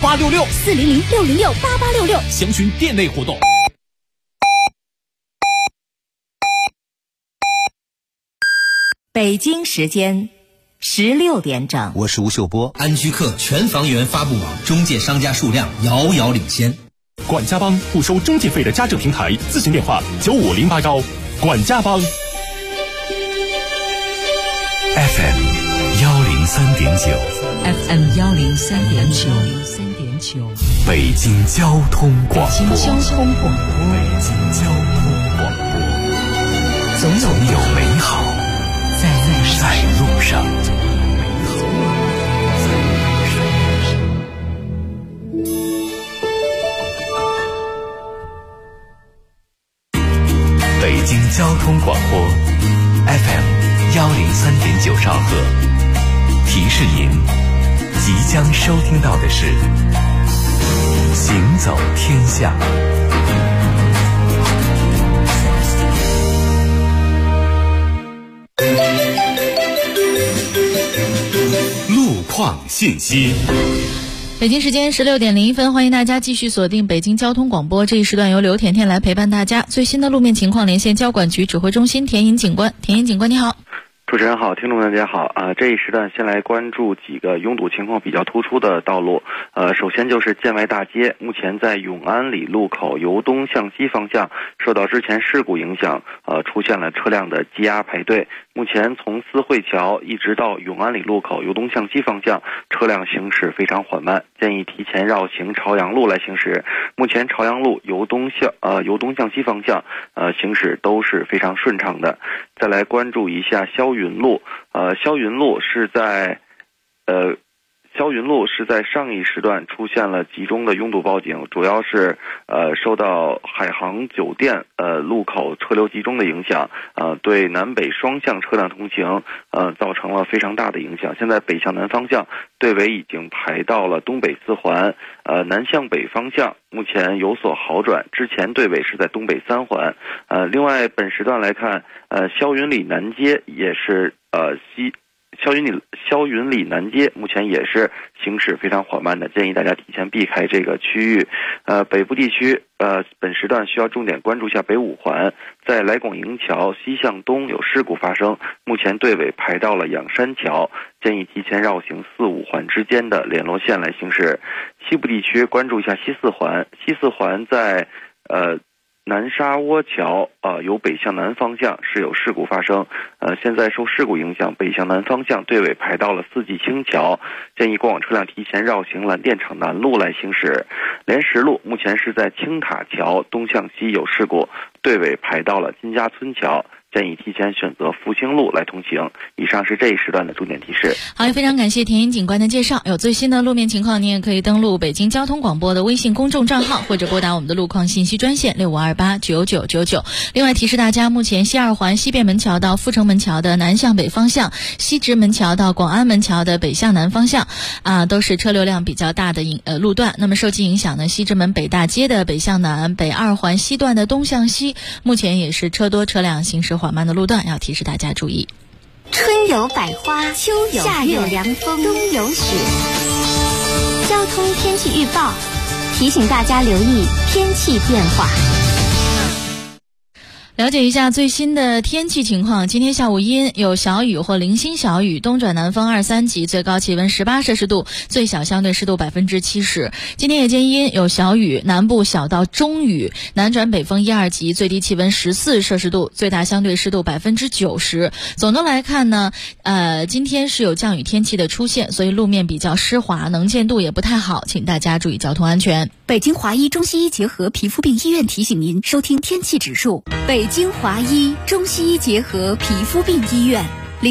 8866，400-606-8866，详询店内活动。 北京时间16点整， 我是吴秀波。 安居客全房源发布网，中介商家数量遥遥领先。 管家帮不收中介费的家政平台，咨询电话9508管家帮。 FM 103.9，FM 103.9， 北京交通广播，总有美好在路上。北京交通广播 FM 103.9兆赫，提示您即将收听到的是行走天下。路况信息。 北京时间16点01分，欢迎大家继续锁定北京交通广播。这一时段由刘甜甜来陪伴大家。最新的路面情况连线交管局指挥中心田颖警官。田颖警官你好。 主持人好，听众大家好这一时段先来关注几个拥堵情况比较突出的道路。首先就是建外大街，目前在永安里路口由东向西方向受到之前事故影响，出现了车辆的积压排队。目前从四惠桥一直到永安里路口由东向西方向车辆行驶非常缓慢，建议提前绕行朝阳路来行驶。目前朝阳路由东向西方向行驶都是非常顺畅的。再来关注一下霄云路，霄云路是在上一时段出现了集中的拥堵报警，主要是受到海航酒店路口车流集中的影响，对南北双向车辆通行造成了非常大的影响。现在北向南方向队尾已经排到了东北四环，南向北方向目前有所好转，之前队尾是在东北三环。另外本时段来看，霄云里南街也是霄云里南街目前也是行驶非常缓慢的，建议大家提前避开这个区域。北部地区本时段需要重点关注一下北五环，在来广营桥西向东有事故发生，目前队尾排到了仰山桥，建议提前绕行4、5环之间的联络线来行驶。西部地区关注一下西四环，西四环在南沙窝桥由北向南方向是有事故发生，现在受事故影响，北向南方向队尾排到了四季青桥，建议过往车辆提前绕行蓝电厂南路来行驶。莲石路目前是在青塔桥东向西有事故，队尾排到了金家村桥，建议提前选择复兴路来通行。以上是这一时段的重点提示。 好，也非常感谢田颖警官的介绍。有最新的路面情况，您也可以登录北京交通广播的微信公众账号，或者拨打我们的路况信息专线65289999。另外提示大家，目前西二环西便门桥到阜成门桥的南向北方向，西直门桥到广安门桥的北向南方向都是车流量比较大的路段。那么受其影响呢，西直门北大街的北向南，北二环西段的东向西，目前也是车多车辆行驶缓慢的路段，要提示大家注意。 春有百花，秋有夏有凉风，冬有雪。交通天气预报提醒大家留意天气变化。 了解一下最新的天气情况。今天下午阴，有小雨或零星小雨，东转南风2、3级，最高气温18摄氏度，最小相对湿度70%。今天夜间阴，有小雨，南部小到中雨，南转北风1、2级，最低气温14摄氏度，最大相对湿度90%。总的来看呢，今天是有降雨天气的出现，所以路面比较湿滑，能见度也不太好，请大家注意交通安全。 北京华医中西医结合皮肤病医院提醒您收听天气指数。北京华医中西医结合皮肤病医院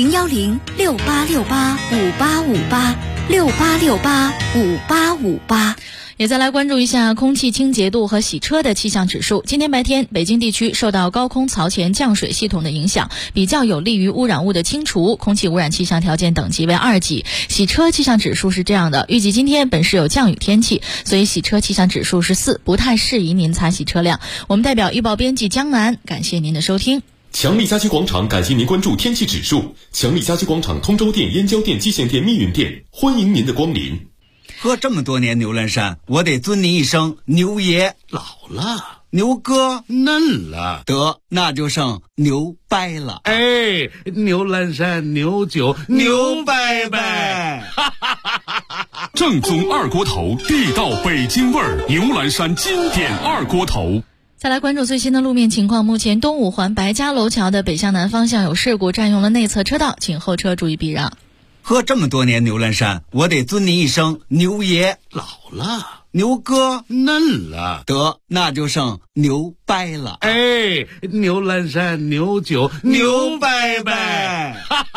，010-6868-5858，6868-5858。 也再来关注一下空气清洁度和洗车的气象指数。今天白天，北京地区受到高空槽前降水系统的影响，比较有利于污染物的清除，空气污染气象条件等级为2级。洗车气象指数是这样的，预计今天本市有降雨天气，所以洗车气象指数是4，不太适宜您擦洗车辆。我们代表预报编辑江南，感谢您的收听。 强力家居广场感谢您关注天气指数。强力家居广场通州店、燕郊店、蓟县店、密云店，欢迎您的光临。 喝这么多年牛栏山，我得尊您一声牛爷。 老了， 牛哥嫩了， 得那就剩牛掰了。 哎，牛栏山牛酒牛掰掰， 正宗二锅头，地道北京味儿，牛栏山经典二锅头。 再来关注最新的路面情况，目前东五环白家楼桥的北向南方向有事故，占用了内侧车道，请后车注意避让。 喝这么多年牛栏山，我得尊您一声牛爷。 老了， 牛哥嫩了， 得那就剩牛掰了。 哎，牛栏山牛酒牛掰掰。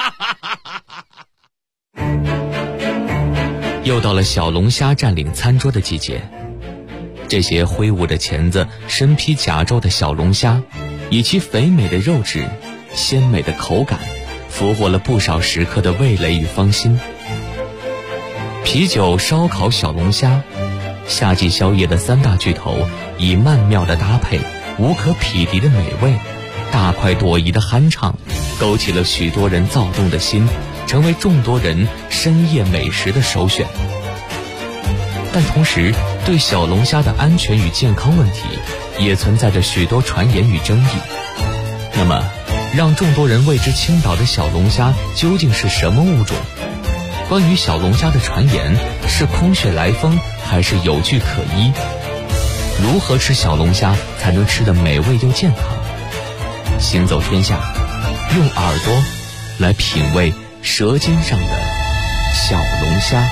又到了小龙虾占领餐桌的季节，这些挥舞着钳子、身披甲胄的小龙虾，以其肥美的肉质、鲜美的口感，俘获了不少食客的味蕾与芳心。啤酒、烧烤、小龙虾，夏季宵夜的三大巨头，以曼妙的搭配、无可匹敌的美味、大快朵颐的酣畅，勾起了许多人躁动的心，成为众多人深夜美食的首选。但同时，对小龙虾的安全与健康问题也存在着许多传言与争议。那么，让众多人为之倾倒的小龙虾究竟是什么物种？关于小龙虾的传言是空穴来风还是有据可依？如何吃小龙虾才能吃得美味又健康？行走天下，用耳朵来品味舌尖上的小龙虾。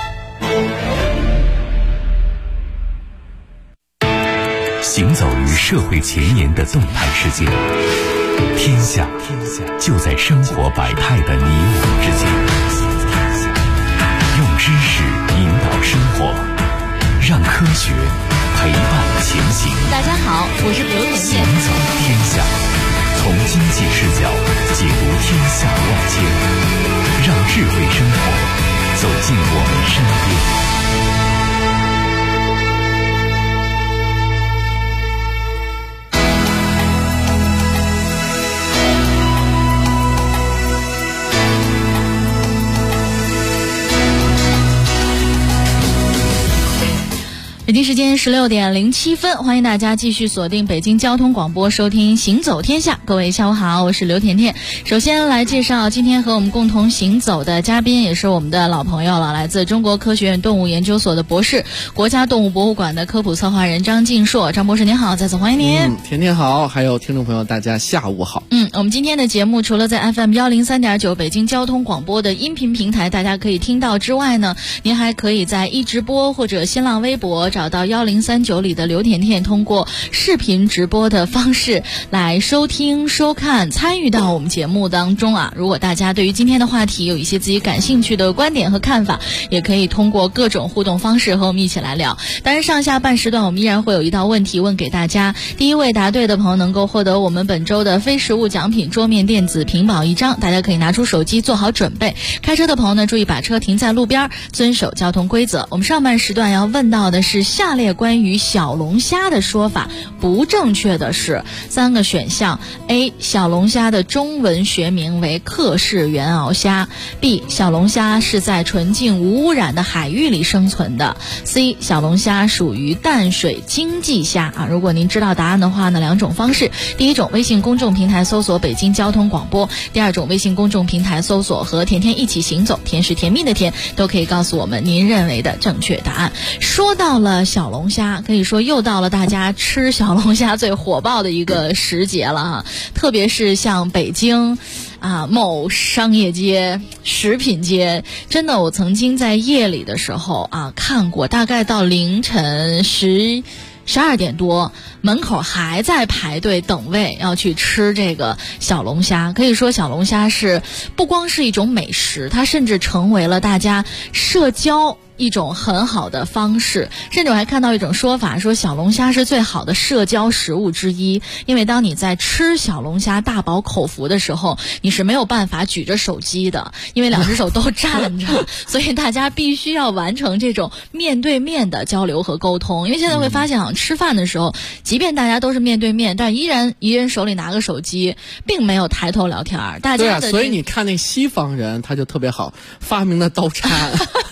行走于社会前沿的动态世界，天下就在生活百态的你我之间。用知识引导生活，让科学陪伴前行。 大家好，我是刘甜甜。 行走天下，从经济视角解读天下万千，让智慧生活走进我们身边。 北京时间16点07分，欢迎大家继续锁定北京交通广播，收听行走天下。各位下午好，我是刘甜甜。首先来介绍今天和我们共同行走的嘉宾，也是我们的老朋友了，来自中国科学院动物研究所的博士，国家动物博物馆的科普策划人张晋硕。张博士您好，再次欢迎您。 甜甜好，还有听众朋友大家下午好。 我们今天的节目除了在 FM 103.9北京交通广播的音频平台大家可以听到之外呢，您还可以在一直播或者新浪微博找到1039里的刘甜甜，通过视频直播的方式来收听收看参与到我们节目当中啊。如果大家对于今天的话题有一些自己感兴趣的观点和看法，也可以通过各种互动方式和我们一起来聊。当然上下半时段我们依然会有一道问题问给大家，第一位答对的朋友能够获得我们本周的非实物奖品桌面电子屏保1张，大家可以拿出手机做好准备。开车的朋友呢，注意把车停在路边，遵守交通规则。我们上半时段要问到的是下列关于小龙虾的说法不正确的是3个选项。 A. 小龙虾的中文学名为克氏原螯虾。 B. 小龙虾是在纯净无污染的海域里生存的。 C. 小龙虾属于淡水经济虾如果您知道答案的话呢，两种方式，第一种微信公众平台搜索北京交通广播，第二种微信公众平台搜索和甜甜一起行走，甜是甜蜜的甜，都可以告诉我们您认为的正确答案。说到了小龙虾，可以说又到了大家吃小龙虾最火爆的一个时节了特别是像北京某商业街、食品街，真的我曾经在夜里的时候看过，大概到凌晨12点多，门口还在排队等位要去吃这个小龙虾。可以说小龙虾是不光是一种美食，它甚至成为了大家社交一种很好的方式。甚至我还看到一种说法，说小龙虾是最好的社交食物之一，因为当你在吃小龙虾大饱口福的时候，你是没有办法举着手机的，因为2只手都站着所以大家必须要完成这种面对面的交流和沟通。因为现在会发现吃饭的时候，即便大家都是面对面，但依然一人手里拿个手机，并没有抬头聊天。大家的所以你看那西方人他就特别好，发明了刀叉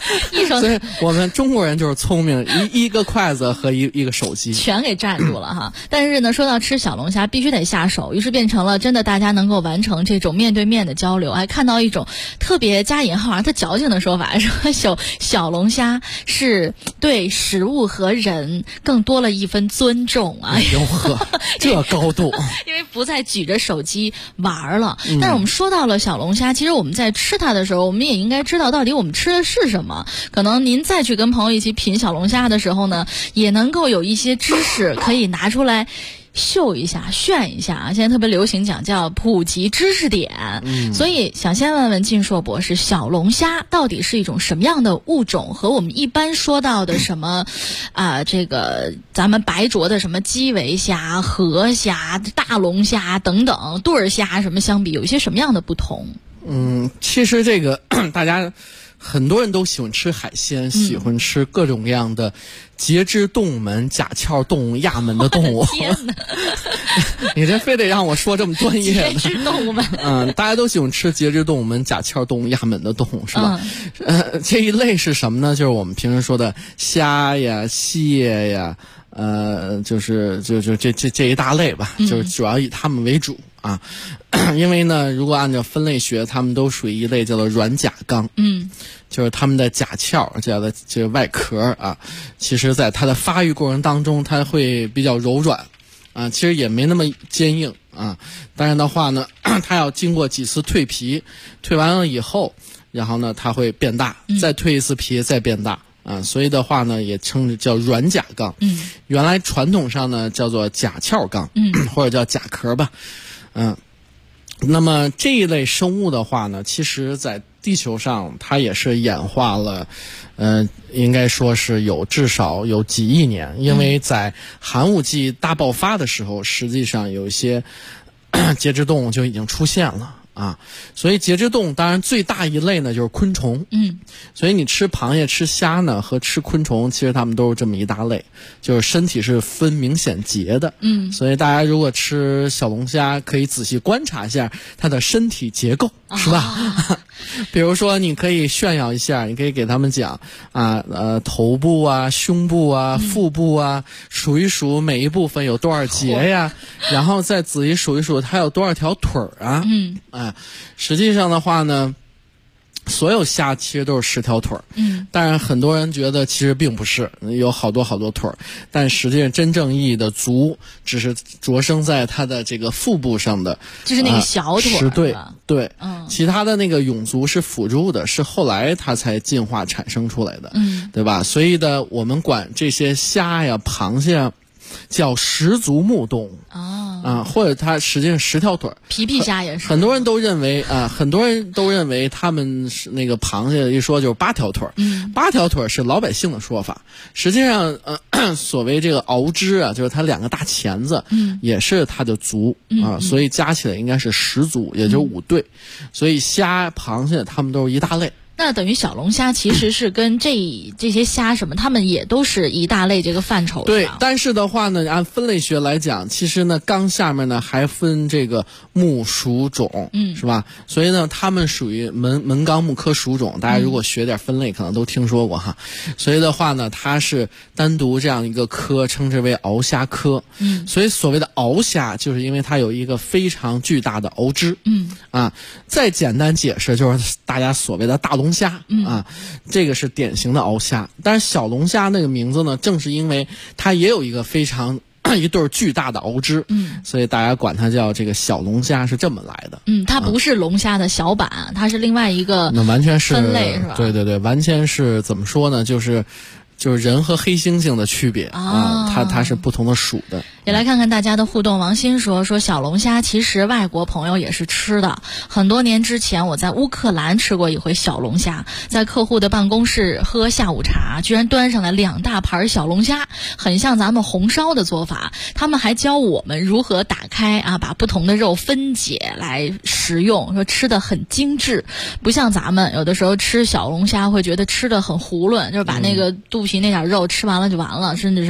所以我们中国人就是聪明，一个筷子和一个手机全给占住了哈。但是呢，说到吃小龙虾必须得下手，于是变成了真的大家能够完成这种面对面的交流。还看到一种特别加引号特矫情的说法，说小龙虾是对食物和人更多了一分尊重啊！ 哟呵，这高度， 因为不再举着手机玩了。但是我们说到了小龙虾，其实我们在吃它的时候，我们也应该知道到底我们吃的是什么。可能您再去跟朋友一起品小龙虾的时候呢，也能够有一些知识可以拿出来秀一下炫一下啊！现在特别流行讲叫普及知识点，所以想先问问靳硕博士，小龙虾到底是一种什么样的物种？和我们一般说到的什么这个咱们白灼的什么基围虾、河虾、大龙虾等等对儿虾什么相比，有一些什么样的不同？ 其实这个大家很多人都喜欢吃海鲜，喜欢吃各种各样的节肢动物门、甲壳动物、亚门的动物。 天哪！ 你这非得让我说这么专业的？ 节肢动物们， 大家都喜欢吃节肢动物门、甲壳动物、亚门的动物，是吧？这一类是什么呢？就是我们平时说的虾呀、蟹呀，就这一大类吧，就是主要以它们为主啊。因为呢，如果按照分类学，它们都属于一类叫做软甲纲，就是它们的甲壳这样的这个外壳啊，其实在它的发育过程当中，它会比较柔软啊，其实也没那么坚硬啊。当然的话呢，它要经过几次蜕皮，蜕完了以后，然后呢，它会变大，再蜕一次皮，再变大。所以的话呢，也称叫软甲纲。原来传统上呢叫做甲壳纲，或者叫甲壳吧。那么这一类生物的话呢，其实在地球上它也是演化了，应该说是至少有几亿年，因为在寒武纪大爆发的时候，实际上有一些节肢动物就已经出现了。所以节肢动物当然最大一类呢就是昆虫，所以你吃螃蟹、吃虾呢和吃昆虫，其实它们都是这么一大类，就是身体是分明显节的，所以大家如果吃小龙虾，可以仔细观察一下它的身体结构，是吧？比如说你可以炫耀一下，你可以给他们讲头部啊、胸部啊、腹部啊，数一数每一部分有多少节呀，然后再仔细数一数它有多少条腿啊。实际上的话呢，所有虾其实都是10条腿，但是很多人觉得其实并不是，有好多腿，但实际上真正意义的足只是着生在它的这个腹部上的， 就是那个小腿， 对，其他的那个永足是辅助的，是后来它才进化产生出来的，对吧？所以呢，我们管这些虾呀、螃蟹啊叫十足目动物或者它实际上10条腿， 皮皮虾也是。很多人都认为他们是那个螃蟹一说就是8条腿，8条腿是老百姓的说法。实际上所谓这个螯肢啊，就是它2个大钳子，也是它的足所以加起来应该是10足，也就是5对。所以虾、螃蟹它们都是一大类。 那等于小龙虾其实是跟这些虾什么，它们也都是一大类这个范畴。 对，但是的话呢，按分类学来讲，其实呢，纲下面呢还分这个目属种，是吧？所以呢，它们属于门纲目科属种。大家如果学点分类，可能都听说过哈。所以的话呢，它是单独这样一个科，称之为螯虾科。所以所谓的螯虾，就是因为它有一个非常巨大的螯肢。再简单解释，就是大家所谓的大龙虾这个是典型的螯虾。但是小龙虾那个名字呢，正是因为它也有一个非常一对巨大的螯肢，所以大家管它叫这个小龙虾，是这么来的。 它不是龙虾的小版，它是另外一个那完全是分类，是吧？ 对，完全是怎么说呢？就是人和黑猩猩的区别它是不同的属的。 也来看看大家的互动。王鑫说小龙虾其实外国朋友也是吃的，很多年之前我在乌克兰吃过一回小龙虾，在客户的办公室喝下午茶，居然端上来2大盘小龙虾，很像咱们红烧的做法。他们还教我们如何打开把不同的肉分解来食用，说吃的很精致，不像咱们有的时候吃小龙虾会觉得吃的很囫囵，就是把那个肚皮那点肉吃完了就完了，甚至什么大钳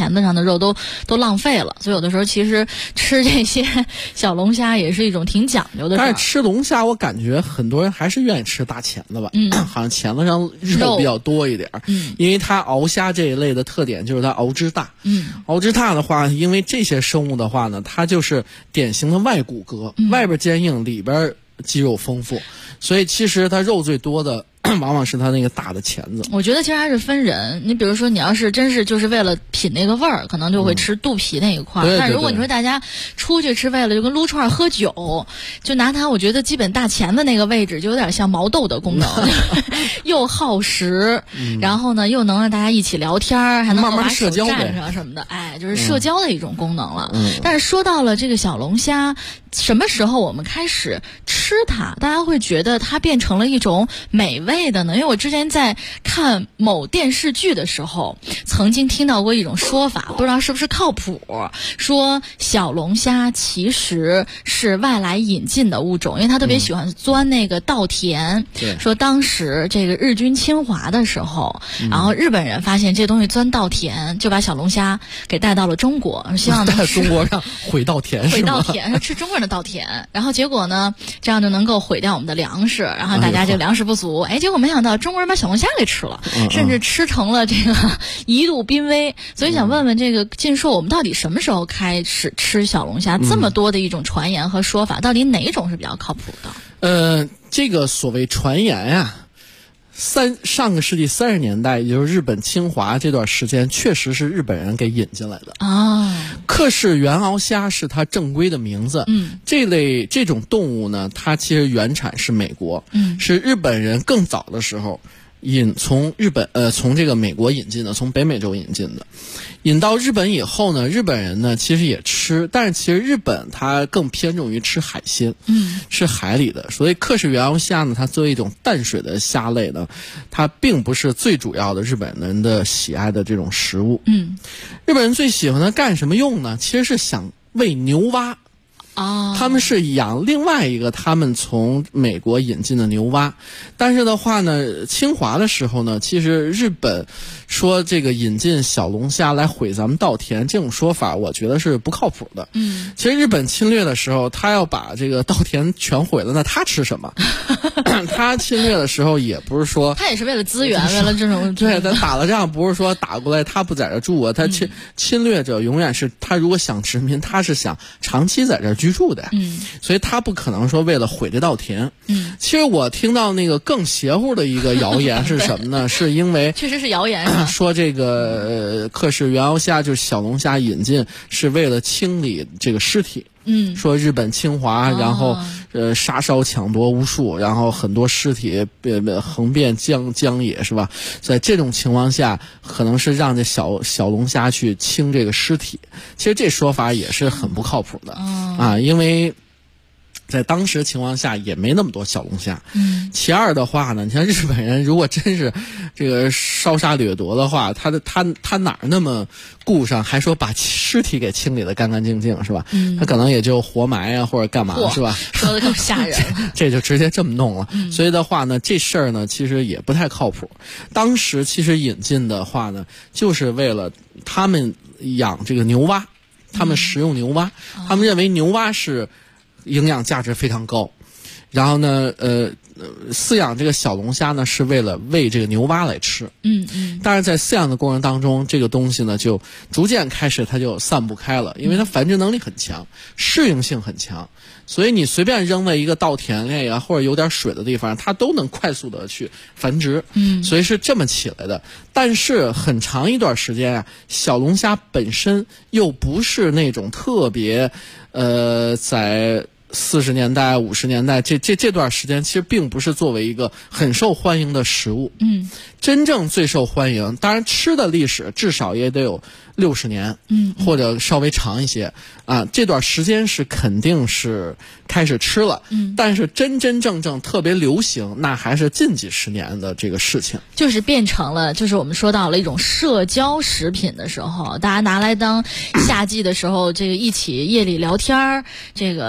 钳子上的肉都浪费了，所以有的时候其实吃这些小龙虾也是一种挺讲究的事儿。 但是吃龙虾，我感觉很多人还是愿意吃大钳子吧，好像钳子上肉比较多一点，因为它熬虾这一类的特点就是它熬汁大，熬汁大的话，因为这些生物的话呢，它就是典型的外骨骼，外边坚硬，里边肌肉丰富，所以其实它肉最多的往往是它那个大的钳子。 我觉得其实还是分人，你比如说你要是真是就是为了品那个味儿，可能就会吃肚皮那一块，但如果你说大家出去吃为了就跟撸串喝酒，就拿它，我觉得基本大钳子那个位置就有点像毛豆的功能又耗时，然后呢又能让大家一起聊天，还能慢慢社交站上什么的，就是社交的一种功能了。但是说到了这个小龙虾，什么时候我们开始吃它，大家会觉得它变成了一种美味的呢？因为我之前在看某电视剧的时候，曾经听到过一种说法，不知道是不是靠谱，说小龙虾其实是外来引进的物种，因为它特别喜欢钻那个稻田。说当时这个日军侵华的时候，然后日本人发现这东西钻稻田，就把小龙虾给带到了中国，希望在中国上毁稻田， 毁稻田，说吃中国人的稻田，然后结果呢，这样就能够毁掉我们的粮食，然后大家这个粮食不足，结果没想到中国人把小龙虾给吃了，甚至吃成了这个一度濒危。所以想问问这个晋硕，我们到底什么时候开始吃小龙虾？这么多的一种传言和说法，到底哪种是比较靠谱的？这个所谓传言呀，上个世纪30年代，也就是日本侵华这段时间，确实是日本人给引进来的克氏原螯虾是它正规的名字。这种动物呢，它其实原产是美国，是日本人更早的时候从这个美国引进的，从北美洲引进的。引到日本以后呢，日本人呢其实也吃，但是其实日本它更偏重于吃海鲜，吃海里的。所以克氏原螯虾呢，它作为一种淡水的虾类呢，它并不是最主要的日本人的喜爱的这种食物。日本人最喜欢它干什么用呢？其实是想喂牛蛙。他们是养另外一个他们从美国引进的牛蛙，但是的话呢，侵华的时候呢，其实日本说这个引进小龙虾来毁咱们稻田，这种说法我觉得是不靠谱的。其实日本侵略的时候，他要把这个稻田全毁了，那他吃什么？他侵略的时候也不是说他也是为了资源，为了这种对，他打了仗不是说打过来他不在这住啊，他侵略者永远是他如果想殖民，他是想长期在这居住的，所以他不可能说为了毁这稻田。其实我听到那个更邪乎的一个谣言是什么呢？是因为确实是谣言说这个克氏原螯虾就是小龙虾引进是为了清理这个尸体。说日本侵华，然后杀烧抢夺无数，然后很多尸体横遍江野，是吧？在这种情况下，可能是让这小龙虾去清这个尸体。其实这说法也是很不靠谱的因为在当时情况下也没那么多小龙虾。其二的话呢，你像日本人如果真是这个烧杀掠夺的话，他哪那么顾上，还说把尸体给清理得干干净净，是吧？他可能也就活埋啊或者干嘛，是吧？ 说的更吓人这就直接这么弄了。所以的话呢，这事儿呢其实也不太靠谱。当时其实引进的话呢，就是为了他们养这个牛蛙，他们食用牛蛙，他们认为牛蛙是营养价值非常高，然后呢，饲养这个小龙虾呢是为了喂这个牛蛙来吃。但是在饲养的过程当中，这个东西呢就逐渐开始它就散不开了，因为它繁殖能力很强，适应性很强，所以你随便扔在一个稻田里啊，或者有点水的地方，它都能快速的去繁殖。所以是这么起来的。但是很长一段时间啊，小龙虾本身又不是那种特别在40年代、50年代这段时间，其实并不是作为一个很受欢迎的食物。真正最受欢迎，当然吃的历史至少也得有60年，或者稍微长一些啊。这段时间是肯定是开始吃了，但是真正特别流行，那还是近几十年的这个事情。 就是变成了，就是我们说到了一种社交食品的时候，大家拿来当夏季的时候，这个一起夜里聊天这个说话的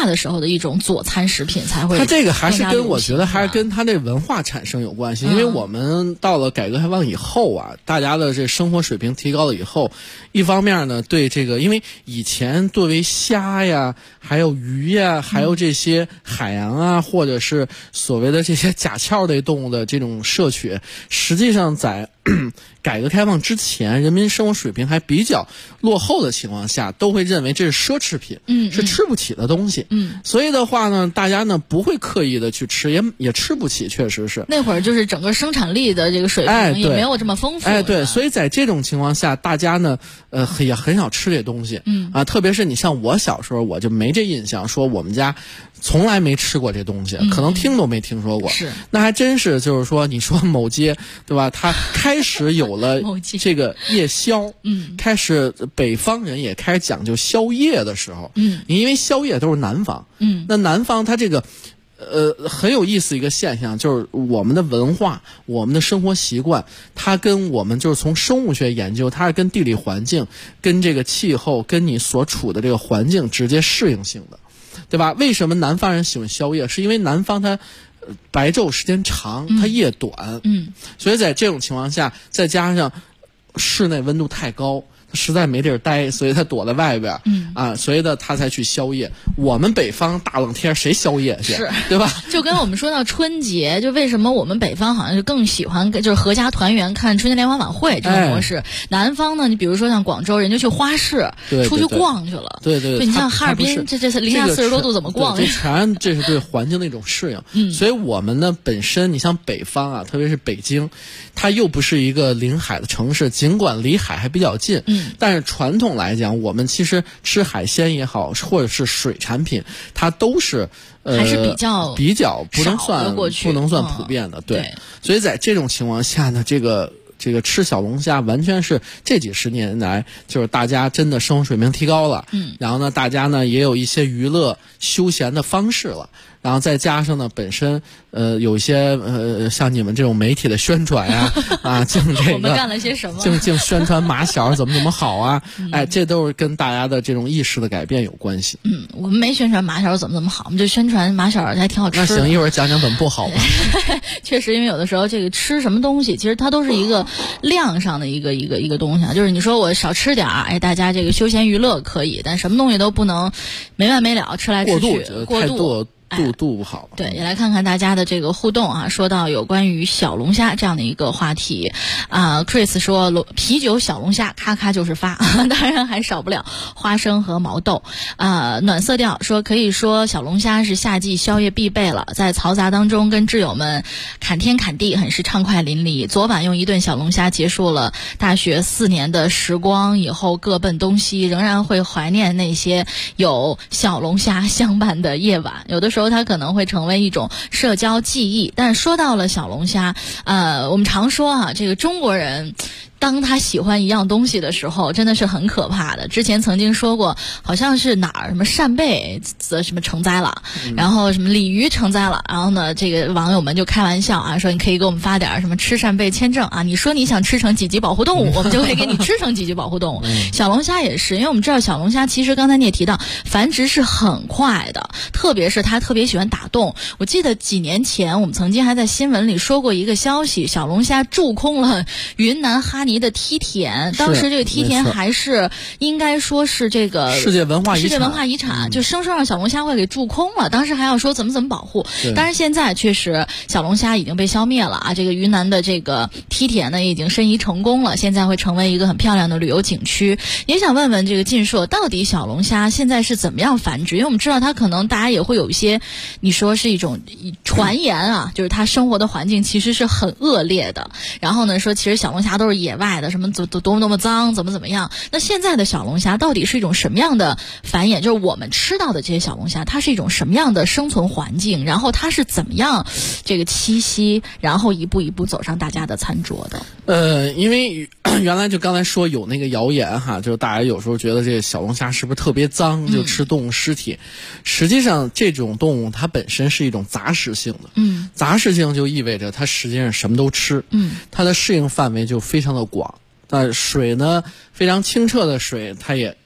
的时候的一种佐餐食品才会。 它这个还是跟我觉得还是跟它这文化产生有关系，因为我们到了改革开放以后啊，大家的这生活水平提高了以后，一方面呢对这个，因为以前作为虾呀，还有鱼呀，还有这些海洋啊，或者是所谓的这些甲壳类动物的这种摄取，实际上在改革开放之前，人民生活水平还比较落后的情况下，都会认为这是奢侈品，是吃不起的东西，所以的话呢，大家呢不会刻意的去吃，也吃不起，确实是那会儿就是整个生产力的这个水平也没有这么丰富， 对，所以在这种情况下，大家呢也很少吃这东西，特别是你像我小时候，我就没这印象，说我们家从来没吃过这东西，可能听都没听说过。 是， 那还真是，就是说，你说某街，对吧？它开始有了这个夜宵，开始北方人也开始讲究宵夜的时候，因为宵夜都是南方，那南方它这个。很有意思一个现象，就是我们的文化，我们的生活习惯，它跟我们就是从生物学研究，它是跟地理环境、跟这个气候、跟你所处的这个环境直接适应性的，对吧？为什么南方人喜欢宵夜？是因为南方它白昼时间长，它夜短，所以在这种情况下，再加上室内温度太高。实在没地儿待，所以他躲在外边，所以呢他才去宵夜。我们北方大冷天谁宵夜去，对吧？ 就跟我们说到春节，就为什么我们北方好像就更喜欢就是合家团圆看春节联欢晚会这种模式，南方呢，你比如说像广州，人就去花市出去逛去了， 对， 你像哈尔滨这零下40多度怎么逛？ 这是对环境的一种适应。所以我们呢本身，你像北方啊，特别是北京，它又不是一个临海的城市，尽管离海还比较近，但是传统来讲，我们其实吃海鲜也好，或者是水产品，它都是还是比较不能算普遍的，对。所以在这种情况下呢，这个吃小龙虾完全是这几十年来，就是大家真的生活水平提高了，然后呢，大家呢也有一些娱乐休闲的方式了。然后再加上呢，本身有一些像你们这种媒体的宣传呀，净这个我们干了些什么？ 净宣传马小怎么好啊，这都是跟大家的这种意识的改变有关系。 我们没宣传马小怎么好，我们就宣传马小还挺好吃的。 那行，一会儿讲讲怎么不好吧。 确实，因为有的时候这个吃什么东西，其实它都是一个量上的一个东西啊。就是你说我少吃点儿，大家这个休闲娱乐可以，但什么东西都不能没完没了吃来吃去，过度。 度不好。 对，也来看看大家的这个互动啊。说到有关于小龙虾这样的一个话题，Chris 说啤酒小龙虾咔咔就是发，当然还少不了花生和毛豆。暖色调说可以说小龙虾是夏季宵夜必备了，在嘈杂当中跟挚友们侃天侃地，很是畅快淋漓。昨晚用一顿小龙虾结束了大学4年的时光，以后各奔东西，仍然会怀念那些有小龙虾相伴的夜晚。有的时候它可能会成为一种社交记忆。但说到了小龙虾，我们常说这个中国人当他喜欢一样东西的时候，真的是很可怕的。之前曾经说过，好像是哪儿什么扇贝什么成灾了，然后什么鲤鱼成灾了，然后呢，这个网友们就开玩笑说你可以给我们发点什么吃扇贝签证你说你想吃成几级保护动物，我们就会给你吃成几级保护动物。小龙虾也是，因为我们知道小龙虾其实刚才你也提到，繁殖是很快的，特别是它特别喜欢打洞。我记得几年前我们曾经还在新闻里说过一个消息，小龙虾蛀空了云南哈尼的梯田，当时这个梯田还是应该说是这个世界文化遗产，就生生让小龙虾会给蛀空了。当时还要说怎么保护，当然现在确实小龙虾已经被消灭了这个云南的这个梯田呢已经申遗成功了，现在会成为一个很漂亮的旅游景区。也想问问这个晋硕，到底小龙虾现在是怎么样繁殖？因为我们知道它可能大家也会有一些你说是一种传言就是它生活的环境其实是很恶劣的，然后呢说其实小龙虾都是野外的，什么多么脏，怎么样。那现在的小龙虾到底是一种什么样的繁衍？就是我们吃到的这些小龙虾，它是一种什么样的生存环境？然后它是怎么样这个栖息，然后一步一步走上大家的餐桌的？ 因为原来就刚才说有那个谣言就是大家有时候觉得这个小龙虾是不是特别脏，就吃动物尸体。实际上这种动物它本身是一种杂食性的，杂食性就意味着它实际上什么都吃，它的适应范围就非常的广。水呢非常清澈的水它也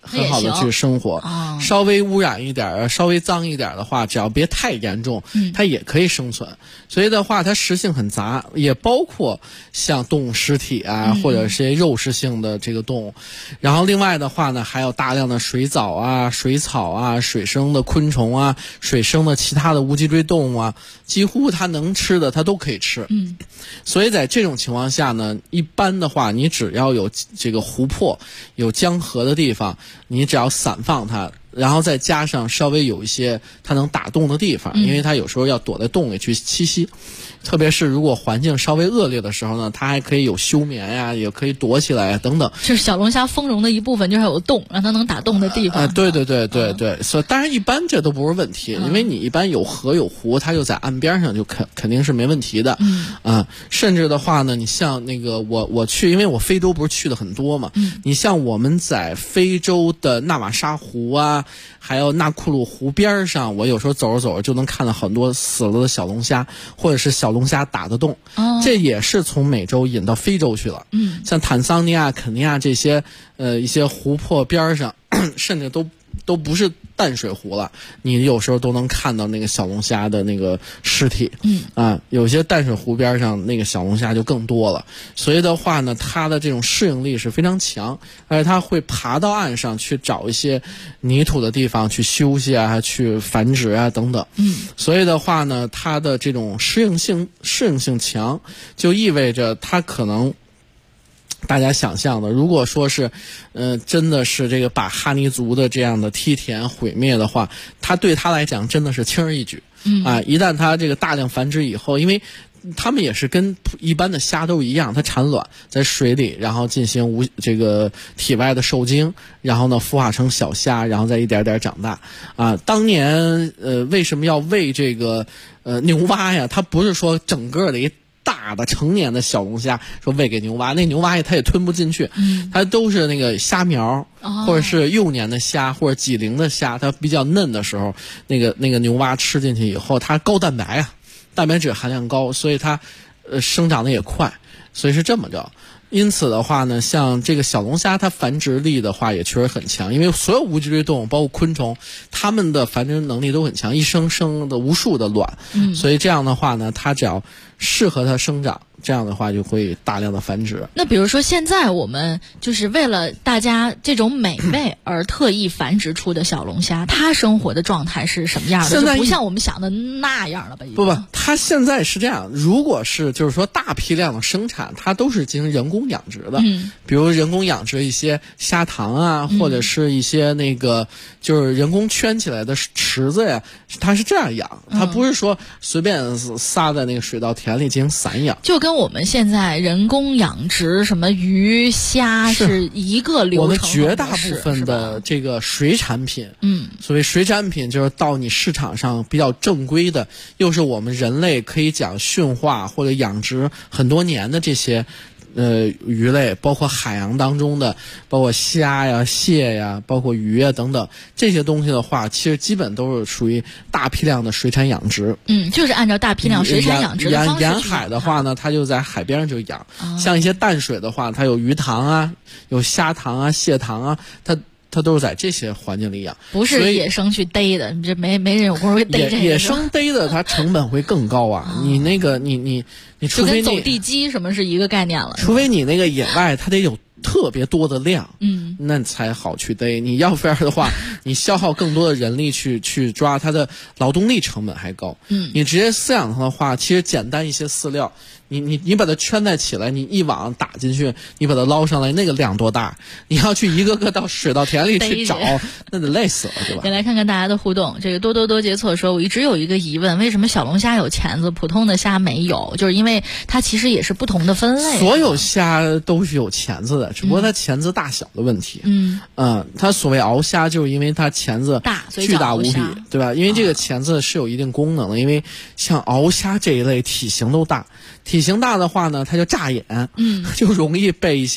很好的去生活。稍微污染一点，稍微脏一点的话，只要别太严重，它也可以生存。所以的话，它食性很杂，也包括像动物尸体啊，或者是肉食性的这个动物。然后另外的话呢，还有大量的水藻啊、水草啊、水生的昆虫啊、水生的其他的无脊椎动物啊，几乎它能吃的它都可以吃。所以在这种情况下呢，一般的话，你只要有这个湖泊、有江河的地方，你只要散放它，然后再加上稍微有一些它能打洞的地方，因为它有时候要躲在洞里去栖息。特别是如果环境稍微恶劣的时候呢，它还可以有休眠呀，也可以躲起来等等。 就是小龙虾丰容的一部分，就是有洞，让它能打洞的地方。 对，所以当然一般这都不是问题，因为你一般有河有湖，它就在岸边上，就肯定是没问题的。甚至的话呢，你像那个我去，因为我非洲不是去的很多嘛，你像我们在非洲的纳瓦沙湖啊，还有纳库鲁湖边上，我有时候走着走着就能看到很多死了的小龙虾，或者是小龙虾打的洞。这也是从美洲引到非洲去了。像坦桑尼亚、肯尼亚这些一些湖泊边上，甚至都不是淡水湖了，你有时候都能看到那个小龙虾的那个尸体。有些淡水湖边上那个小龙虾就更多了。所以的话呢，它的这种适应力是非常强，而且它会爬到岸上去找一些泥土的地方去休息啊，去繁殖啊等等。所以的话呢，它的这种适应性强，就意味着它可能大家想象的，如果说是真的是这个把哈尼族的这样的梯田毁灭的话，它对他来讲真的是轻而易举。一旦它这个大量繁殖以后，因为它们也是跟一般的虾都一样，它产卵在水里，然后进行这个体外的受精，然后呢孵化成小虾，然后再一点点长大。当年为什么要喂这个牛蛙呀？它不是说整个的一大的成年的小龙虾说喂给牛蛙，那牛蛙它也吞不进去，它都是那个虾苗，或者是幼年的虾或者几龄的虾，它比较嫩的时候，那个牛蛙吃进去以后，它高蛋白啊，蛋白质含量高，所以它生长的也快，所以是这么着。因此的话呢，像这个小龙虾，它繁殖力的话也确实很强，因为所有无脊椎动物，包括昆虫，它们的繁殖能力都很强，一生的无数的卵。所以这样的话呢，它只要适合它生长，这样的话就会大量的繁殖。 那比如说现在我们就是为了大家这种美味而特意繁殖出的小龙虾，它生活的状态是什么样的？ 现在就不像我们想的那样了吧？ 不，它现在是这样，如果是就是说大批量的生产，它都是进行人工养殖的。比如人工养殖一些虾塘啊，或者是一些那个就是人工圈起来的池子呀，它是这样养，它不是说随便撒在那个水稻田里进行散养。 就跟我们现在人工养殖什么鱼虾是一个流程。 我们绝大部分的这个水产品，所谓水产品就是到你市场上比较正规的，又是我们人类可以讲驯化或者养殖很多年的这些鱼类，包括海洋当中的，包括虾呀、蟹呀，包括鱼啊等等这些东西的话，其实基本都是属于大批量的水产养殖。 就是按照大批量水产养殖的方式。 沿海的话呢，它就在海边上就养。像一些淡水的话，它有鱼塘啊，有虾塘啊、蟹塘啊，它都是在这些环境里养， 不是野生去逮的，这没人有功夫逮这个。 野生逮的，它成本会更高啊！你那个你除非就跟走地鸡什么是一个概念了。 除非你那个野外它得有特别多的量，那才好去逮。你要不然的话，你消耗更多的人力去抓，它的劳动力成本还高。你直接饲养它的话，其实简单一些饲料，你把它圈在起来，你一网打进去，你把它捞上来，那个量多大？你要去一个个到水稻田里去找，那得累死了，对吧？ 再来看看大家的互动。这个多结错说，我一直有一个疑问，为什么小龙虾有钳子，普通的虾没有？就是因为它其实也是不同的分类。 所有虾都是有钳子的，只不过它钳子大小的问题。它所谓鳌虾，就是因为它钳子巨大无比，对吧？因为这个钳子是有一定功能的，因为像鳌虾这一类体型都大。体型大的话呢，它就扎眼，就容易被一些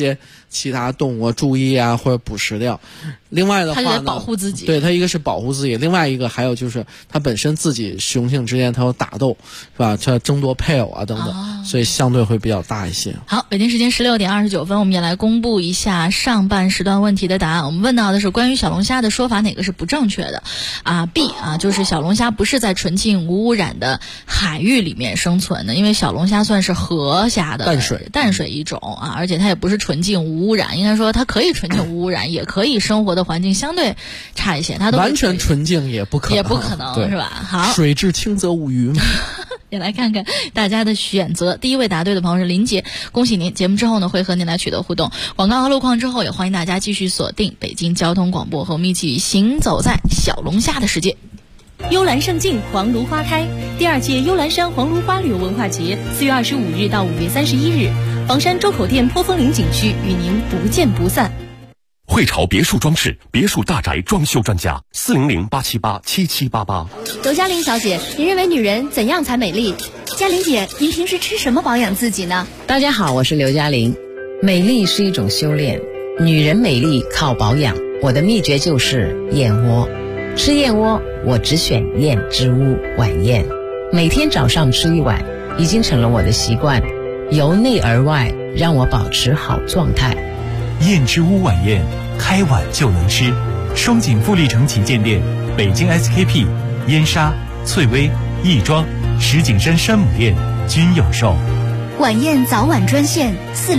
其他动物注意啊，或者捕食掉。另外的话呢， 它就得保护自己。 对，它一个是保护自己，另外一个还有就是它本身自己雄性之间它有打斗，是吧？它争夺配偶啊等等，所以相对会比较大一些。 好，北京时间16点29分，我们也来公布一下上半时段问题的答案。我们问到的是关于小龙虾的说法哪个是不正确的？B 就是小龙虾不是在纯净无污染的海域里面生存的，因为小龙虾算是河虾的淡水一种而且它也不是纯净无污染，应该说它可以纯净无污染，也可以生活的环境相对差一些，它都完全纯净也不可能， 是吧？好， 水至清则无鱼嘛。 也来看看大家的选择。第一位答对的朋友是林杰，恭喜您！节目之后呢，会和您来取得互动。广告和路况之后，也欢迎大家继续锁定北京交通广播，和我们一起行走在小龙虾的世界。 幽兰胜境，黄芦花开。第2届幽兰山黄芦花旅游文化节4月25日到5月31日，房山周口店坡峰岭景区与您不见不散。 汇潮别墅装饰，别墅大宅装修专家，400-878-7788。 刘嘉玲小姐，您认为女人怎样才美丽？嘉玲姐，您平时吃什么保养自己呢？ 大家好，我是刘嘉玲。美丽是一种修炼，女人美丽靠保养。我的秘诀就是燕窝。吃燕窝，我只选燕之屋晚宴，每天早上吃1碗，已经成了我的习惯，由内而外让我保持好状态。 燕之屋晚宴，开碗就能吃。双井富力城旗舰店、北京 SKP、燕莎、翠微、亦庄、石景山山姆店均有售。 晚宴早晚专线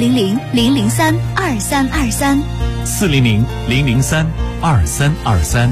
400-003-2323 400-003-2323。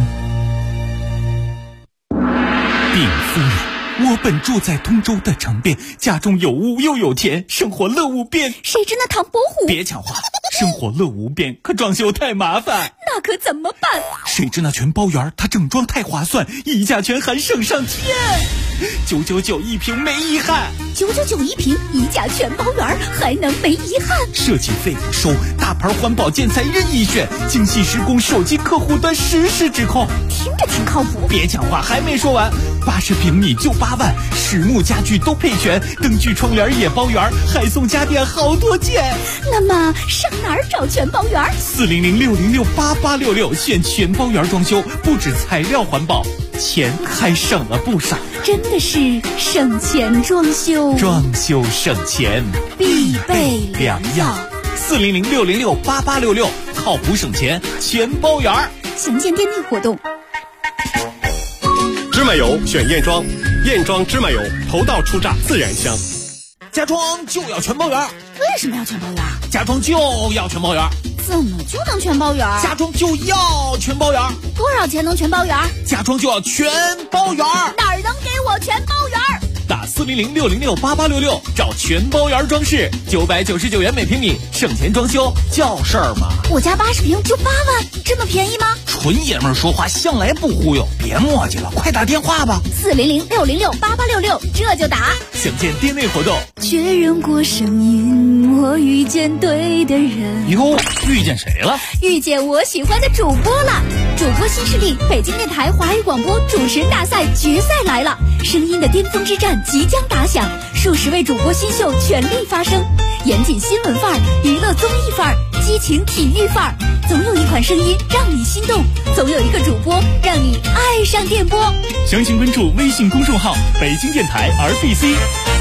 禀夫人，我本住在通州的城边，家中有屋又有田，生活乐无边。 谁知那唐伯虎？ 别抢话，生活乐无边，可装修太麻烦。 那可怎么办？ 谁知那全包园，它整装太划算，溢价全含省上天，999一平没遗憾。 999一平，溢价全包园，还能没遗憾？ 设计费不收，大牌环保建材任意选，精细施工，手机客户端实时指控。 听着挺靠谱。 别抢话，还没说完，80平米就8万，实木家具都配全，灯具窗帘也包圆，还送家电好多件。 那么上哪儿找全包园 ？400-606-8866，选全包园装修，不止材料环保，钱还省了不少。 真的是省钱装修， 装修省钱必备良药。 400-606-8866，靠谱省钱全包园。 详见店内活动。 芝麻油选燕庄，燕庄芝麻油头道出榨自然香。 家装就要全包圆。 为什么要全包圆？ 家装就要全包圆。 怎么就能全包圆？ 家装就要全包圆。 多少钱能全包圆？ 家装就要全包圆。 哪儿能给我全包圆？ 打400-606-8866，找全包圆装饰，999元每平米，省钱装修叫事儿吗？ 我家80平就8万，这么便宜吗？ 纯爷们儿说话向来不忽悠，别磨叽了，快打电话吧。 400-606-8866，这就打。 详见店内活动。 确认过声音，我遇见对的人。 哟，遇见谁了？ 遇见我喜欢的主播了。主播新势力，北京电台华语广播主持人大赛决赛来了，声音的巅峰之战即将打响，数十位主播新秀全力发声，严谨新闻范儿，娱乐综艺范儿，激情体育范儿，总有一款声音让你心动，总有一个主播让你爱上电波。 详情关注微信公众号北京电台 RBC。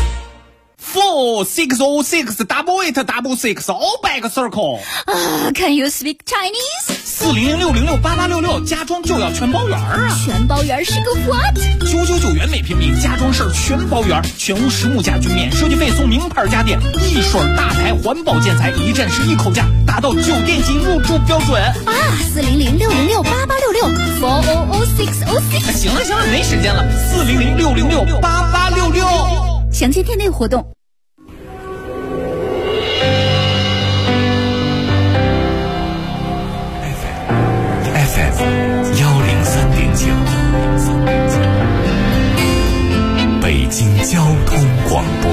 4-6-0-6-8-8-6 all back circle。 Can you speak Chinese？ 400-606-8866，家装就要全包圆啊！ 全包圆是个 what？ 999元每平米，家装事儿全包圆，全屋实木家具免设计费，送名牌家电，一水大牌环保建材，一站式一口价，达到酒店级入住标准啊！400-606-8866 400-606。 行了，没时间了。400-606-8866， 详见店内活动。 FM 103.9， 北京交通广播，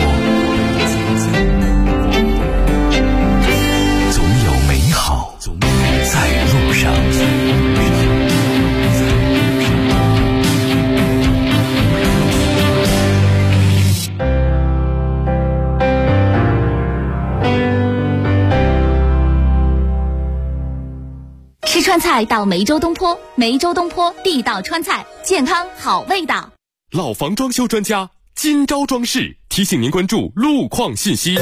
总有美好在路上。 味川菜到梅州东坡，梅州东坡地道川菜，健康好味道。 老房装修专家金招装饰提醒您关注路况信息。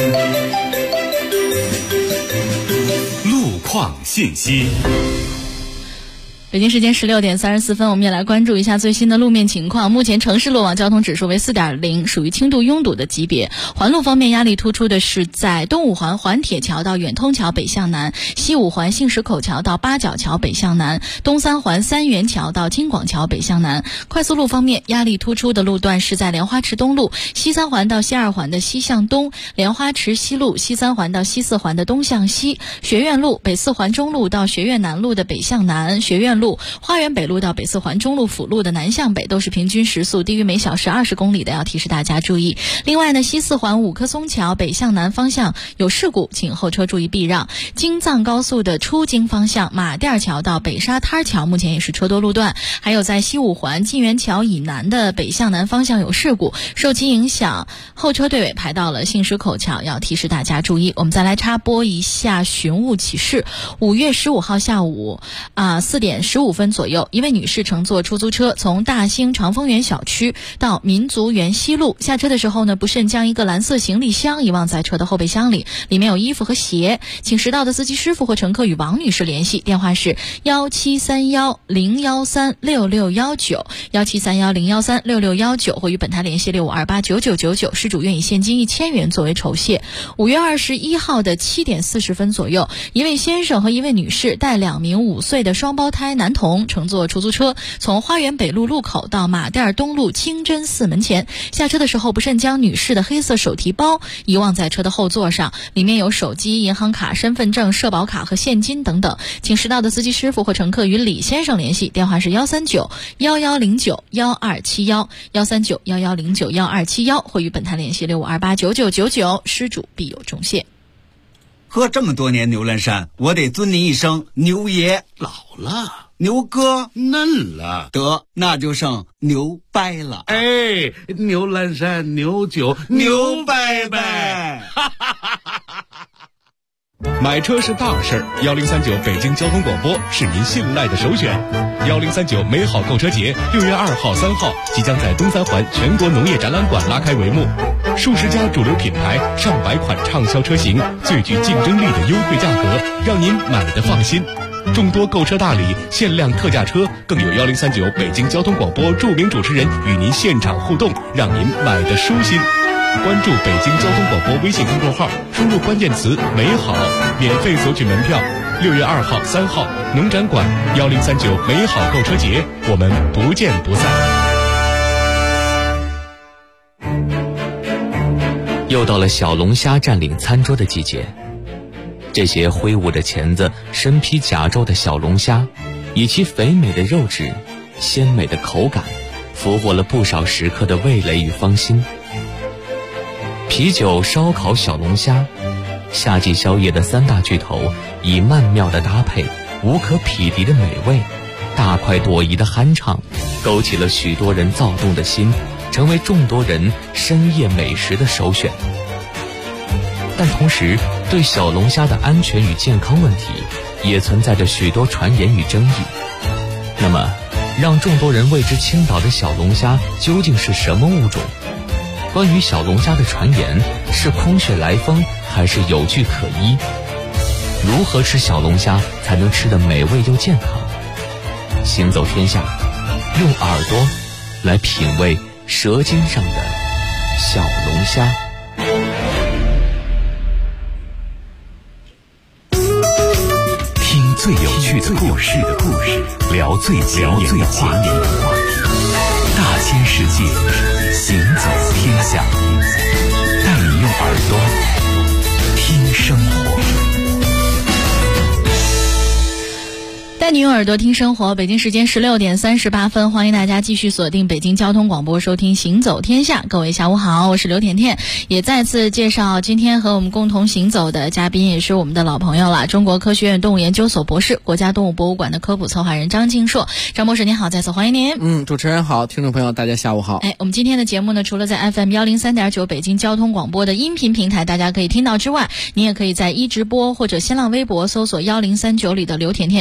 路况信息。 北京时间16点34分，我们也来关注一下最新的路面情况。目前城市路网交通指数为 4.0， 属于轻度拥堵的级别。环路方面，压力突出的是在东五环环铁桥到远通桥北向南，西五环杏石口桥到八角桥北向南，东三环三元桥到京广桥北向南。快速路方面，压力突出的路段是在莲花池东路西三环到西二环的西向东，莲花池西路西三环到西四环的东向西，学院路北四环中路到学院南路的北向南，学院路花园北路到北四环中路辅路的南向北都是平均时速低于每小时20公里的，要提示大家注意。另外呢，西四环五棵松桥北向南方向有事故，请后车注意避让。京藏高速的出京方向马甸桥到北沙滩桥目前也是车多路段，还有在西五环晋源桥以南的北向南方向有事故，受其影响后车队尾排到了杏石口桥，要提示大家注意。我们再来插播一下寻物启事。5月15号下午4点15分左右，一位女士乘坐出租车从大兴长丰园小区到民族园西路，下车的时候呢，不慎将一个蓝色行李箱遗忘在车的后备箱里，里面有衣服和鞋，请识到的司机师傅或乘客与王女士联系，电话是1731-013-6619 1731-013-6619，或与本台联系6528-9999，失主愿以现金1000元作为酬谢。5月21号的7点40分左右，一位先生和一位女士带2名5岁的双胞胎男童乘坐出租车从花园北路路口到马甸东路清真寺门前，下车的时候不慎将女士的黑色手提包遗忘在车的后座上，里面有手机、银行卡、身份证、社保卡和现金等等，请识到的司机师傅或乘客与李先生联系，电话是139-1109-1271 139-1109-1271，或与本台联系6528-9999，失主必有重谢。 喝这么多年牛栏山，我得尊您一声牛爷。 老了， 牛哥嫩了， 得那就剩牛掰了。 哎，牛栏山牛酒牛掰掰。 买车是大事儿，1039北京交通广播是您信赖的首选。1039美好购车节6月2号、3号即将在东三环全国农业展览馆拉开帷幕，数十家主流品牌、上百款畅销车型，最具竞争力的优惠价格，让您买得放心。众多购车大礼、限量特价车，更有1039北京交通广播著名主持人与您现场互动，让您买得舒心。关注北京交通广播微信公众号，输入关键词美好，免费索取门票。6月2号、3号农展馆1039美好购车节，我们不见不散。 又到了小龙虾占领餐桌的季节，这些挥舞着钳子、身披甲胄的小龙虾，以其肥美的肉质、鲜美的口感，俘获了不少食客的味蕾与芳心。啤酒、烧烤、小龙虾，夏季宵夜的3大巨头，以曼妙的搭配、无可匹敌的美味、大快朵颐的酣畅，勾起了许多人躁动的心，成为众多人深夜美食的首选。但同时，对小龙虾的安全与健康问题也存在着许多传言与争议。那么，让众多人为之倾倒的小龙虾究竟是什么物种？关于小龙虾的传言是空穴来风还是有据可依？如何吃小龙虾才能吃得美味又健康？行走天下，用耳朵来品味舌尖上的小龙虾。 听最有趣的故事，聊最前沿的话题，大千世界，行走天下，带你用耳朵听生活。 带你用耳朵听生活。北京时间16点38分，欢迎大家继续锁定北京交通广播，收听行走天下。各位下午好，我是刘甜甜，也再次介绍今天和我们共同行走的嘉宾，也是我们的老朋友了，中国科学院动物研究所博士、国家动物博物馆的科普策划人张静硕。张博士您好，再次欢迎您。 主持人好，听众朋友大家下午好。 我们今天的节目呢，除了在 FM 103.9北京交通广播的音频平台大家可以听到之外，您也可以在一直播或者新浪微博搜索1039里的刘甜甜，通过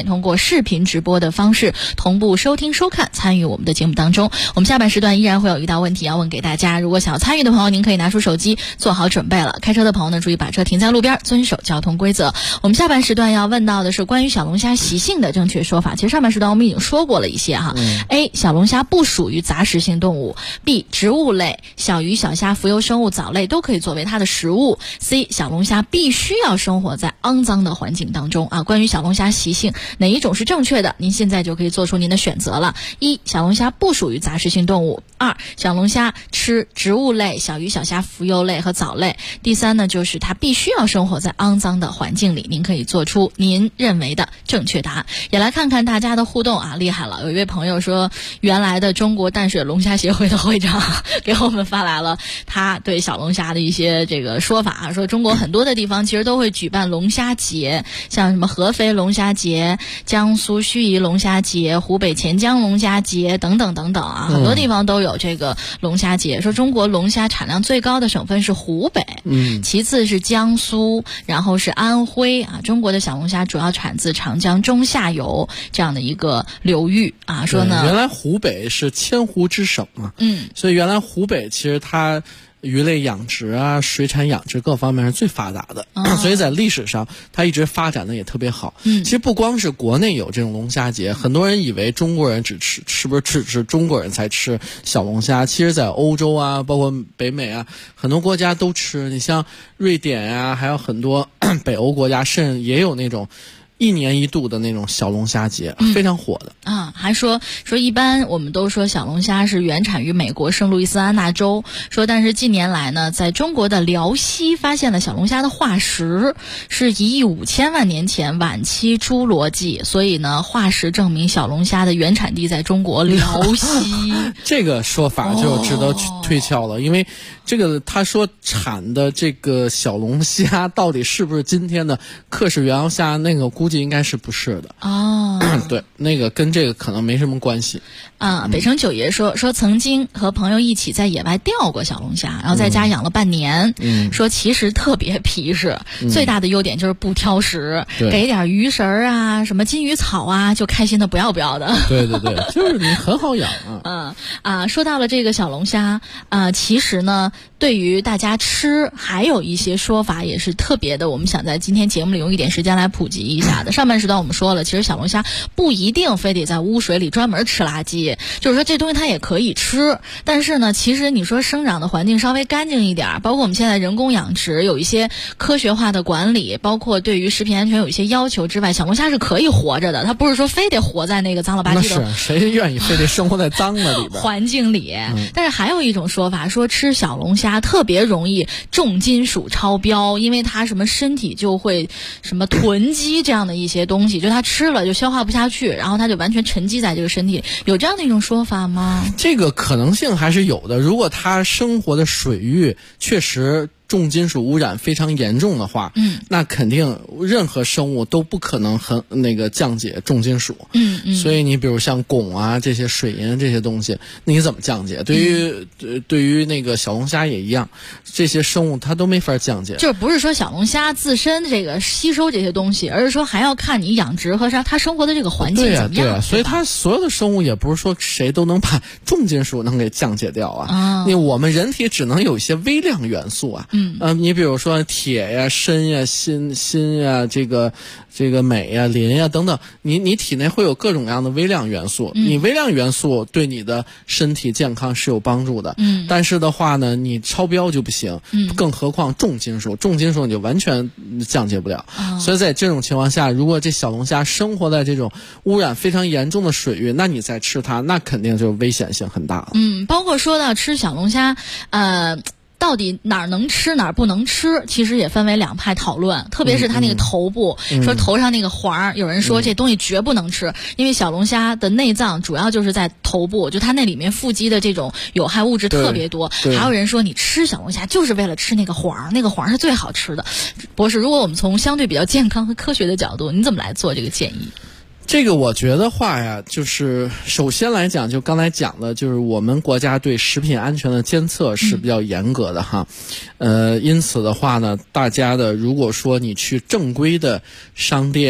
视频直播的方式同步收听收看，参与我们的节目当中。我们下半时段依然会有一道问题要问给大家，如果想要参与的朋友，您可以拿出手机做好准备了。开车的朋友呢，注意把车停在路边，遵守交通规则。我们下半时段要问到的是关于小龙虾习性的正确说法。其实上半时段我们已经说过了一些哈。A. 小龙虾不属于杂食性动物。 B. 植物类，小鱼、小虾、浮游生物、藻类都可以作为它的食物。 C. 小龙虾必须要生活在肮脏的环境当中啊。关于小龙虾习性哪一种是正确的，您现在就可以做出您的选择了。一、小龙虾不属于杂食性动物。二、小龙虾吃植物类、小鱼、小虾、浮游类和藻类。第三呢，就是它必须要生活在肮脏的环境里。您可以做出您认为的正确答案。也来看看大家的互动啊，厉害了！有一位朋友说，原来的中国淡水龙虾协会的会长给我们发来了他对小龙虾的一些这个说法啊，说中国很多的地方其实都会举办龙虾节，像什么合肥龙虾节、江苏盱眙龙虾节、湖北潜江龙虾节等等等等啊，很多地方都有这个龙虾节。说中国龙虾产量最高的省份是湖北，其次是江苏，然后是安徽啊。中国的小龙虾主要产自长江中下游这样的一个流域啊。说呢， 原来湖北是千湖之省嘛，所以原来湖北其实它鱼类养殖啊、水产养殖各方面是最发达的，所以在历史上它一直发展的也特别好。其实不光是国内有这种龙虾节，很多人以为中国人是不是只是中国人才吃小龙虾？其实，在欧洲啊，包括北美啊，很多国家都吃。你像瑞典啊，还有很多北欧国家，甚至也有那种1年1度的那种小龙虾节，非常火的啊。还说一般我们都说小龙虾是原产于美国圣路易斯安那州，说但是近年来呢，在中国的辽西发现了小龙虾的化石，是1亿5千万年前晚期侏罗纪，所以呢，化石证明小龙虾的原产地在中国辽西。 这个说法就值得推敲了，因为这个他说产的这个小龙虾到底是不是今天的克氏原螯虾，那个估计应该是不是的哦。 对，那个跟这个可能没什么关系啊。北城九爷说曾经和朋友一起在野外钓过小龙虾，然后在家养了半年，说其实特别皮实，最大的优点就是不挑食，给点鱼食啊、什么金鱼草啊，就开心的不要不要的。 对对对，就是你很好养啊。说到了这个小龙虾其实呢，对于大家吃还有一些说法也是特别的，我们想在今天节目里用一点时间来普及一下的。上半时段我们说了，其实小龙虾不一定非得在污水里专门吃垃圾，就是说这东西它也可以吃，但是呢，其实你说生长的环境稍微干净一点，包括我们现在人工养殖有一些科学化的管理，包括对于食品安全有一些要求之外，小龙虾是可以活着的，它不是说非得活在那个脏了吧唧的。 那是谁愿意非得生活在脏的里边环境里？但是还有一种说法说吃小龙虾特别容易重金属超标，因为它什么身体就会什么囤积这样的一些东西，就它吃了就消化不下去，然后它就完全沉积在这个身体里，有这样的一种说法吗？ 这个可能性还是有的。如果它生活的水域确实重金属污染非常严重的话，那肯定任何生物都不可能降解重金属。所以你比如像汞啊这些水银这些东西，你怎么降解？对于那个小龙虾也一样，这些生物它都没法降解。 就是不是说小龙虾自身这个吸收这些东西，而是说还要看你养殖和它生活的这个环境怎么样。 对啊，所以它所有的生物也不是说谁都能把重金属能给降解掉啊。我们人体只能有一些微量元素啊。你比如说铁呀、砷呀、锌呀、这个镁呀、磷呀等等，你体内会有各种各样的微量元素。你微量元素对你的身体健康是有帮助的。但是的话呢，你超标就不行。更何况重金属你就完全降解不了。所以在这种情况下，如果这小龙虾生活在这种污染非常严重的水域，那你再吃它，那肯定就危险性很大了。 包括说到吃小龙虾，到底哪儿能吃哪儿不能吃，其实也分为两派讨论。特别是它那个头部，说头上那个环，有人说这东西绝不能吃，因为小龙虾的内脏主要就是在头部，就它那里面富集的这种有害物质特别多。还有人说你吃小龙虾就是为了吃那个环，那个环是最好吃的。博士，如果我们从相对比较健康和科学的角度，你怎么来做这个建议？ 这个我觉得话呀，就是首先来讲，就刚才讲的，就是我们国家对食品安全的监测是比较严格的哈。因此的话呢，大家的如果说你去正规的商店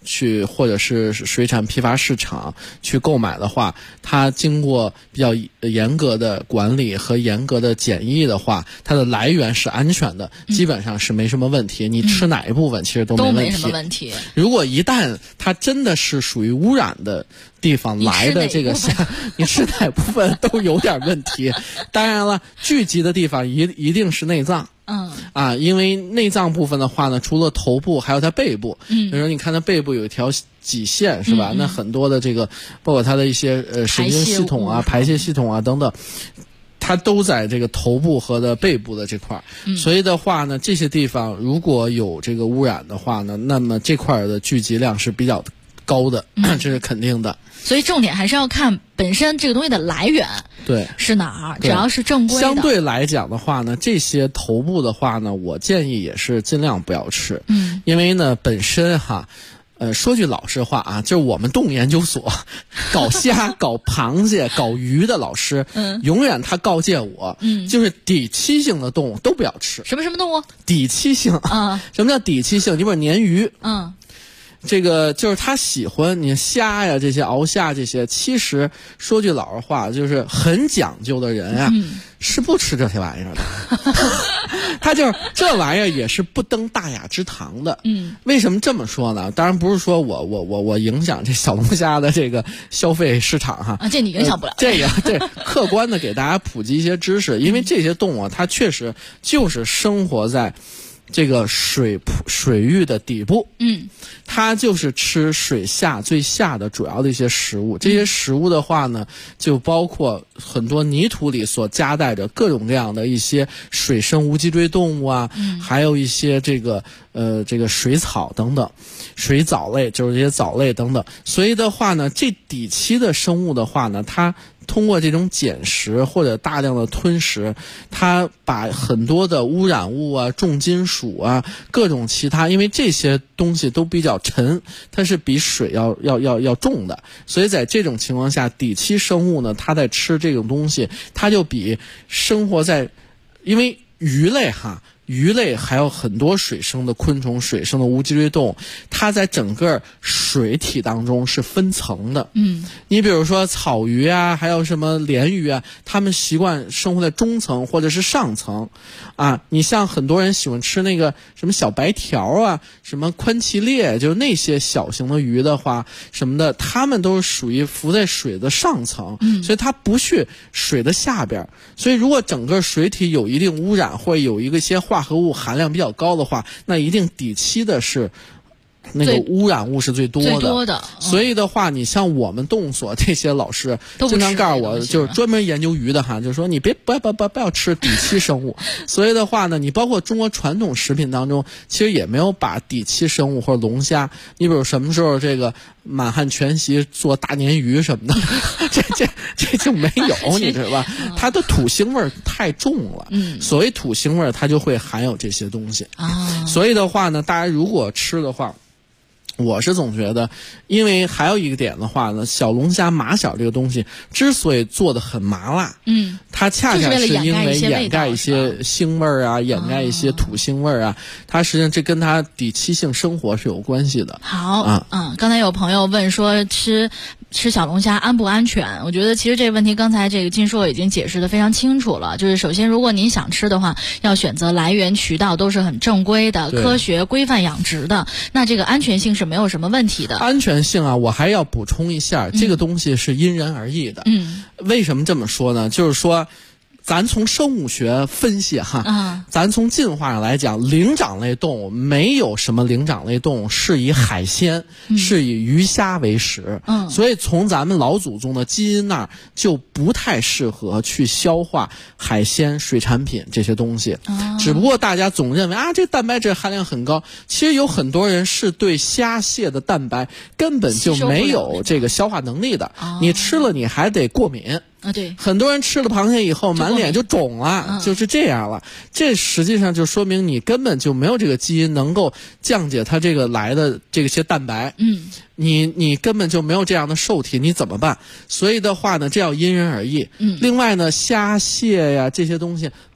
去或者是水产批发市场去购买的话，它经过比较严格的管理和严格的检疫的话，它的来源是安全的，基本上是没什么问题。你吃哪一部分其实都没问题。 都没什么问题。 如果一旦它真的是属于污染的地方来的这个虾，你吃哪部分都有点问题。当然了，聚集的地方一定是内脏。因为内脏部分的话呢，除了头部还有它背部，比如说你看它背部有一条脊线是吧？那很多的这个包括它的一些神经系统啊、排泄系统啊等等，它都在这个头部和的背部的这块所以的话呢，这些地方如果有这个污染的话呢，那么这块的聚集量是比较高的，这是肯定的。 所以重点还是要看本身这个东西的来源， 对， 是哪儿，只要是正规的。 相对来讲的话呢，这些头部的话呢，我建议也是尽量不要吃，因为呢本身说句老实话啊，就是我们动物研究所搞虾、搞螃蟹、搞鱼的老师，永远他告诫我，就是底栖性的动物都不要吃。 什么动物？ 底栖性啊？什么叫底栖性？你比如鲶鱼，这个就是他喜欢你虾呀，这些鳌虾这些，其实说句老实话，就是很讲究的人啊，是不吃这些玩意儿的。他就是这玩意儿也是不登大雅之堂的。为什么这么说呢？当然不是说我影响这小龙虾的这个消费市场哈。 这你影响不了。 这个对，客观的给大家普及一些知识，因为这些动物它确实就是生活在这个水域的底部，它就是吃水下最下的主要的一些食物。这些食物的话呢，就包括很多泥土里所夹带着各种各样的一些水生无脊椎动物啊，还有一些这个水草等等，水藻类就是这些藻类等等。所以的话呢，这底栖的生物的话呢，它通过这种捡食或者大量的吞食，它把很多的污染物啊、重金属啊、各种其他，因为这些东西都比较沉，它是比水要重的，所以在这种情况下，底栖生物呢，它在吃这种东西，它就比生活在，因为鱼类还有很多水生的昆虫、水生的无脊椎动物，它在整个水体当中是分层的。你比如说草鱼啊，还有什么鲢鱼啊，它们习惯生活在中层或者是上层啊。你像很多人喜欢吃那个什么小白条啊，什么宽鳍鬣，就是那些小型的鱼的话什么的，它们都是属于浮在水的上层，所以它不去水的下边。所以如果整个水体有一定污染，或者有一些化合物含量比较高的话，那一定底栖的是那个污染物是最多的。所以的话，你像我们动物所这些老师经常告诉我，就是专门研究鱼的就是说你不要吃底栖生物。所以的话呢，你包括中国传统食品当中，其实也没有把底栖生物或者龙虾，你比如什么时候这个满汉全席做大鲶鱼什么的，这就没有，你知道吧？它的土腥味太重了。所谓土腥味，它就会含有这些东西。所以的话呢，大家如果吃的话，我是总觉得，因为还有一个点的话呢，小龙虾马小这个东西之所以做的很麻辣，它恰恰是因为掩盖一些腥味啊，掩盖一些土腥味啊，它实际上这跟它底栖性生活是有关系的。 好，刚才有朋友问说吃小龙虾安不安全？我觉得其实这个问题刚才这个金硕已经解释得非常清楚了。就是首先，如果您想吃的话，要选择来源渠道都是很正规的、科学规范养殖的，那这个安全性是没有什么问题的。 安全性啊，我还要补充一下，这个东西是因人而异的。为什么这么说呢？就是说，咱从生物学分析咱从进化上来讲，灵长类动物没有什么灵长类动物是以海鲜，是以鱼虾为食。所以从咱们老祖宗的基因那儿就不太适合去消化海鲜、水产品这些东西。只不过大家总认为这蛋白质含量很高，其实有很多人是对虾蟹的蛋白根本就没有这个消化能力的。你吃了你还得过敏。 对， 很多人吃了螃蟹以后满脸就肿了，就是这样了。这实际上就说明你根本就没有这个基因能够降解它这个来的这些蛋白。你根本就没有这样的受体，你怎么办？所以的话呢，这要因人而异。另外呢，虾蟹呀这些东西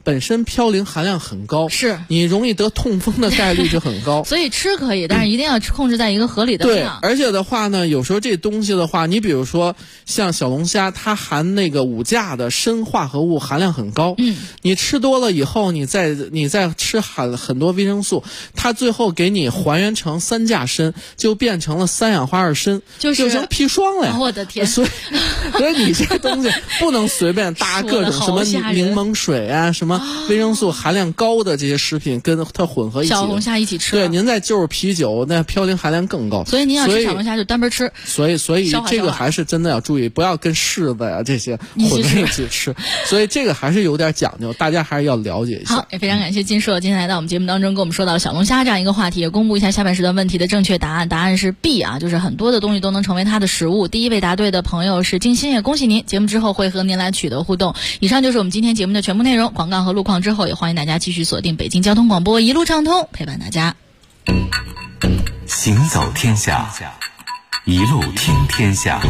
本身嘌呤含量很高， 是你容易得痛风的概率就很高。 所以吃可以，但是一定要控制在一个合理的量。 对，而且的话呢，有时候这东西的话，你比如说像小龙虾，它含那个5价的砷化合物含量很高，你吃多了以后，你再吃很多维生素，它最后给你还原成3价砷，就变成了3氧化2砷，就成砒霜了呀！ 我的天！ 所以你这东西不能随便搭各种什么柠檬水啊，什么维生素含量高的这些食品跟它混合一起。 小龙虾一起吃。 对，您再就是啤酒，那嘌呤含量更高。 所以您要吃小龙虾就单杯吃。 所以这个还是真的要注意，不要跟柿子呀这些混在一起吃。所以这个还是有点讲究，大家还是要了解一下。 好，也非常感谢金硕今天来到我们节目当中，跟我们说到了小龙虾这样一个话题，也公布一下下半时段问题的正确答案。答案是 B 啊，就是很多的东西都能成为它的食物。第一位答对的朋友是金鑫，也恭喜您。节目之后会和您来取得互动。以上就是我们今天节目的全部内容，广告和路况之后，也欢迎大家继续锁定北京交通广播，一路畅通，陪伴大家。 行走天下，一路听天下。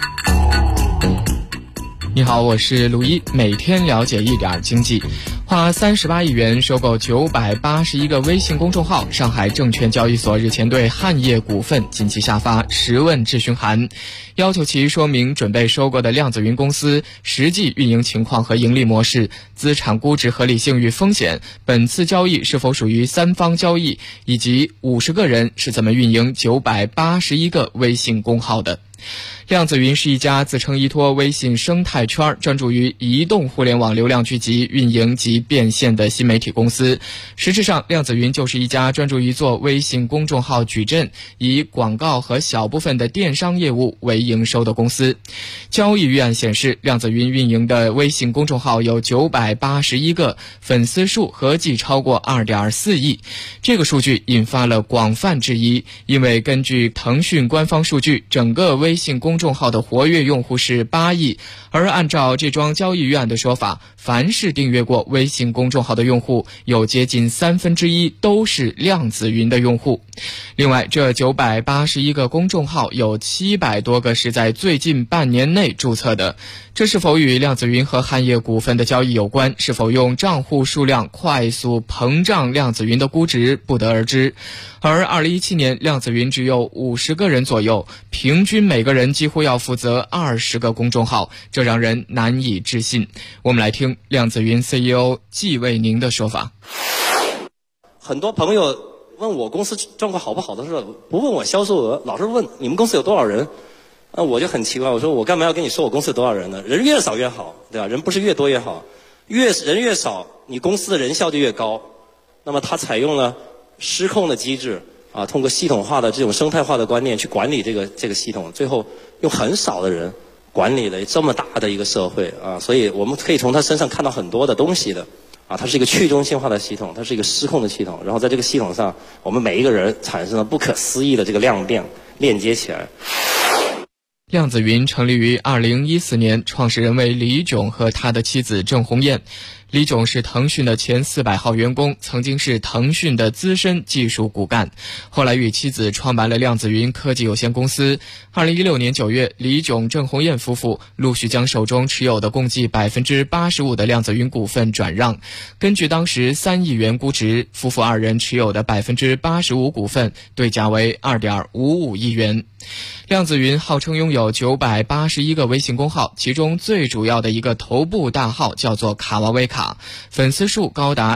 你好，我是陆一，每天了解一点经济。花38亿元收购981个微信公众号，上海证券交易所日前对汉业股份近期下发10问质询函，要求其说明准备收购的量子云公司实际运营情况和盈利模式、资产估值合理性与风险，本次交易是否属于3方交易，以及50个人是怎么运营981个微信公号的。量子云是一家自称依托微信生态圈，专注于移动互联网流量聚集、运营及变现的新媒体公司。实质上，量子云就是一家专注于做微信公众号矩阵，以广告和小部分的电商业务为营收的公司。交易预案显示，量子云运营的微信公众号有981个，粉丝数合计超过2.4亿。这个数据引发了广泛质疑，因为根据腾讯官方数据，整个微信公众号的活跃用户是8亿，而按照这桩交易预案的说法，凡是订阅过微信公众号的用户，有接近1/3都是量子云的用户。另外，这981个公众号有700多个是在最近半年内注册的，这是否与量子云和汉业股份的交易有关，是否用账户数量快速膨胀量子云的估值，不得而知。而2017年，量子云只有50个人左右，平均每个人几乎要负责20个公众号，这让人难以置信。我们来听量子云 CEO 季卫宁的说法。 很多朋友问我公司状况好不好的时候，不问我销售额，老是问你们公司有多少人。我就很奇怪，我说我干嘛要跟你说我公司有多少人呢？人越少越好，对吧？人不是越多越好，人越少，你公司的人效就越高。那么它采用了失控的机制啊，通过系统化的这种生态化的观念去管理这个系统，最后用很少的人管理了这么大的一个社会啊，所以我们可以从它身上看到很多的东西的啊，它是一个去中心化的系统，它是一个失控的系统，然后在这个系统上，我们每一个人产生了不可思议的这个量变链接起来。 量子云成立于2014年，创始人为李炯和他的妻子郑红艳。李炯是腾讯的前400号员工，曾经是腾讯的资深技术骨干，后来与妻子创办了量子云科技有限公司。2016年9月，李炯、郑红艳夫妇陆续将手中持有的共计85%的量子云股份转让。根据当时3亿元估值，夫妇2人持有的85%股份对价为2.55亿元。量子云号称拥有981个微信公号，其中最主要的一个头部大号叫做卡瓦威卡，粉丝数高达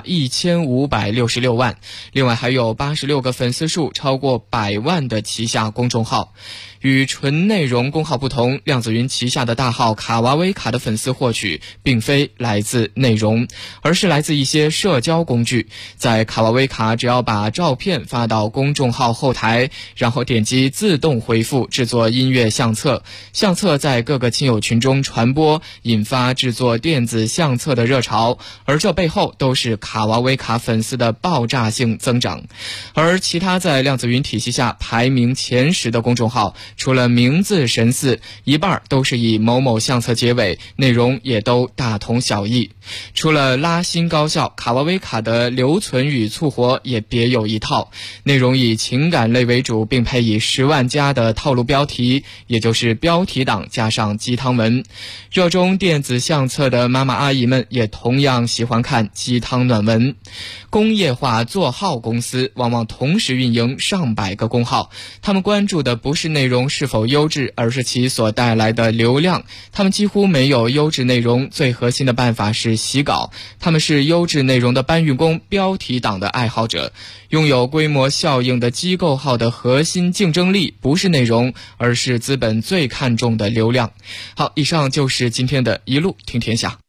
1566万，另外还有86个粉丝数超过100万的旗下公众号。与纯内容公号不同，量子云旗下的大号卡瓦威卡的粉丝获取并非来自内容，而是来自一些社交工具。在卡瓦威卡，只要把照片发到公众号后台，然后点击自动回复制作音乐相册，相册在各个亲友群中传播，引发制作电子相册的热潮，而这背后都是卡瓦威卡粉丝的爆炸性增长。而其他在量子云体系下排名前10的公众号， 除了名字神似，一半都是以某某相册结尾，内容也都大同小异。除了拉新高效，卡瓦维卡的留存与促活也别有一套，内容以情感类为主，并配以10万加的套路标题，也就是标题党加上鸡汤文。热衷电子相册的妈妈阿姨们也同样喜欢看鸡汤暖文。工业化做号公司往往同时运营上百个公号，他们关注的不是内容是否优质，而是其所带来的流量。他们几乎没有优质内容，最核心的办法是洗稿。他们是优质内容的搬运工，标题党的爱好者。拥有规模效应的机构号的核心竞争力不是内容，而是资本最看重的流量。好，以上就是今天的一路听天下。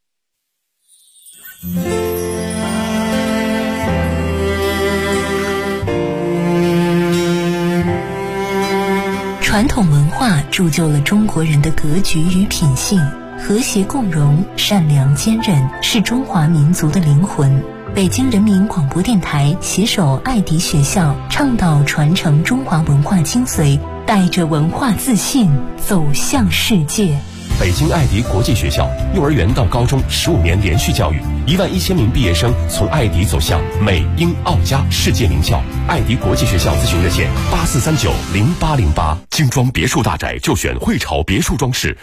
传统文化铸就了中国人的格局与品性，和谐共荣、善良坚韧是中华民族的灵魂。北京人民广播电台携手爱迪学校，倡导传承中华文化精髓，带着文化自信走向世界。 北京爱迪国际学校幼儿园到高中15年连续教育，11000名毕业生从爱迪走向美英澳加世界名校。爱迪国际学校咨询热线84390808。精装别墅大宅就选汇潮别墅装饰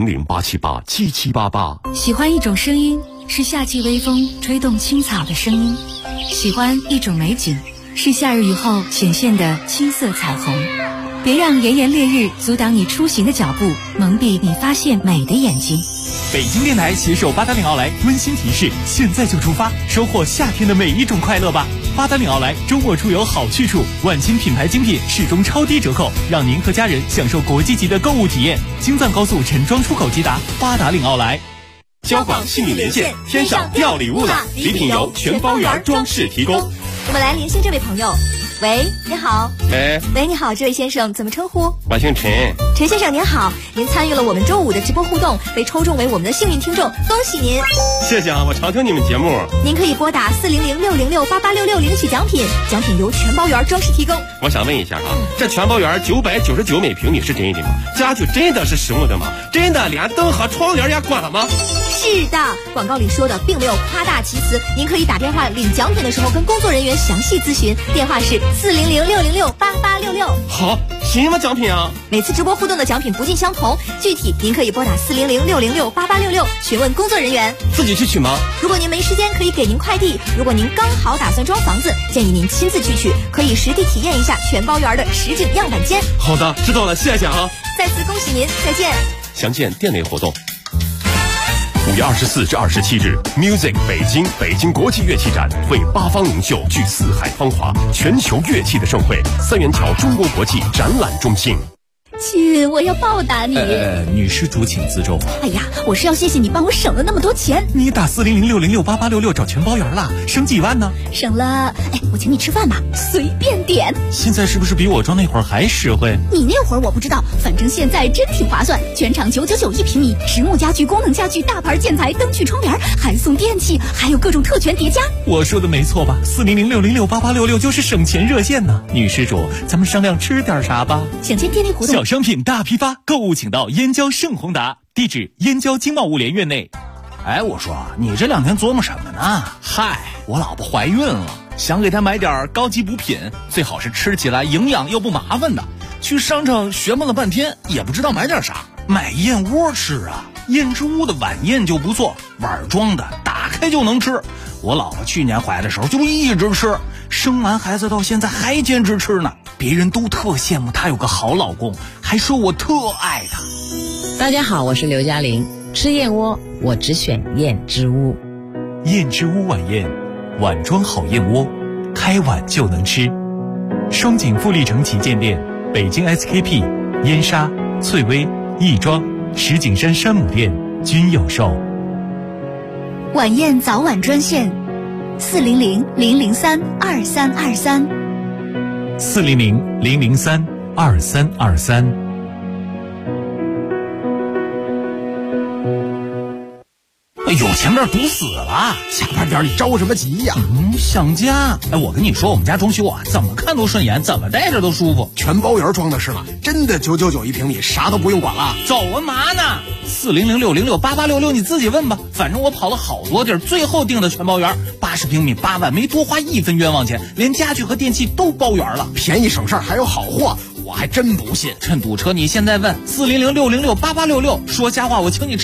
400-878-7788。 喜欢一种声音，是夏季微风吹动青草的声音；喜欢一种美景，是夏日雨后显现的青色彩虹。别让炎炎烈日阻挡你出行的脚步，蒙蔽你发现美的眼睛。 北京电台携手八达岭奥莱温馨提示：现在就出发，收获夏天的每一种快乐吧！八达岭奥莱周末出游好去处，万千品牌精品始终超低折扣，让您和家人享受国际级的购物体验。京藏高速陈庄出口直达八达岭奥莱。 交广信义连线，天上掉礼物了！礼品由全包园装饰提供。 我们来连线这位朋友。喂，你好。喂，你好，这位先生怎么称呼？ 我姓陈。 陈先生您好，您参与了我们周5的直播互动，被抽中为我们的幸运听众，恭喜您！ 谢谢啊，我常听你们节目。 您可以拨打400-606-8866领取奖品，奖品由全包园装饰提供。 我想问一下啊，这全包园999每平米是真的吗？家具真的是实木的吗？真的连灯和窗帘也关了吗？ 是的，广告里说的并没有夸大其词。您可以打电话领奖品的时候跟工作人员详细咨询，电话是400-606-8866。 好，什么奖品啊？ 每次直播互动的奖品不尽相同，具体您可以拨打400-606-8866询问工作人员。 自己去取吗？ 如果您没时间，可以给您快递。如果您刚好打算装房子，建议您亲自去取，可以实地体验一下全包园的实景样板间。 好的，知道了，谢谢啊！ 再次恭喜您，再见。 详见店内活动。5月24至27日 ，Music 北京国际乐器展为八方名秀聚四海芳华，全球乐器的盛会，三元桥中国国际展览中心。 亲，我要报答你。 女施主请自重。 哎呀，我是要谢谢你帮我省了那么多钱。 你打400-606-8866找全包园了，省几万呢？ 省了，我请你吃饭吧，随便点。 现在是不是比我装那会儿还实惠？ 你那会儿我不知道，反正现在真挺划算，全场999一平米，实木家具、功能家具、大牌建材、灯具、窗帘，还送电器，还有各种特权叠加。 我说的没错吧？400-606-8866就是省钱热线呢。女施主，咱们商量吃点啥吧？ 想见店内活动。 小商品大批发，购物请到燕郊盛宏达，地址燕郊经贸物联院内。我说你这2天琢磨什么呢？嗨，我老婆怀孕了，想给她买点高级补品，最好是吃起来营养又不麻烦的。去商场学摸了半天，也不知道买点啥。买燕窝吃啊，燕之屋的晚宴就不错，碗装的，打开就能吃。我老婆去年怀的时候就一直吃，生完孩子到现在还坚持吃呢。别人都特羡慕她有个好老公，还说我特爱她。 大家好，我是刘嘉玲。吃燕窝，我只选燕之屋。 燕之屋晚宴，碗装好燕窝，开碗就能吃。双井富力城旗舰店、北京 SKP、燕莎、翠微、亦庄、石景山山姆店均有售。 晚宴早晚专线400-003-2323。 400-003-2323。 有钱人堵死了， 下半点你着什么急呀？ 想家。我跟你说，我们家装修啊，怎么看都顺眼，怎么待着都舒服。 全包圆装的是吗？真的999一平米，啥都不用管了。 走啊嘛呢？4006068866，你自己问吧。反正我跑了好多地儿，最后定的全包圆，80平米8万，没多花1分冤枉钱，连家具和电器都包圆了， 便宜省事儿还有好货。我还真不信， 趁堵车你现在问4006068866，说瞎话我请你吃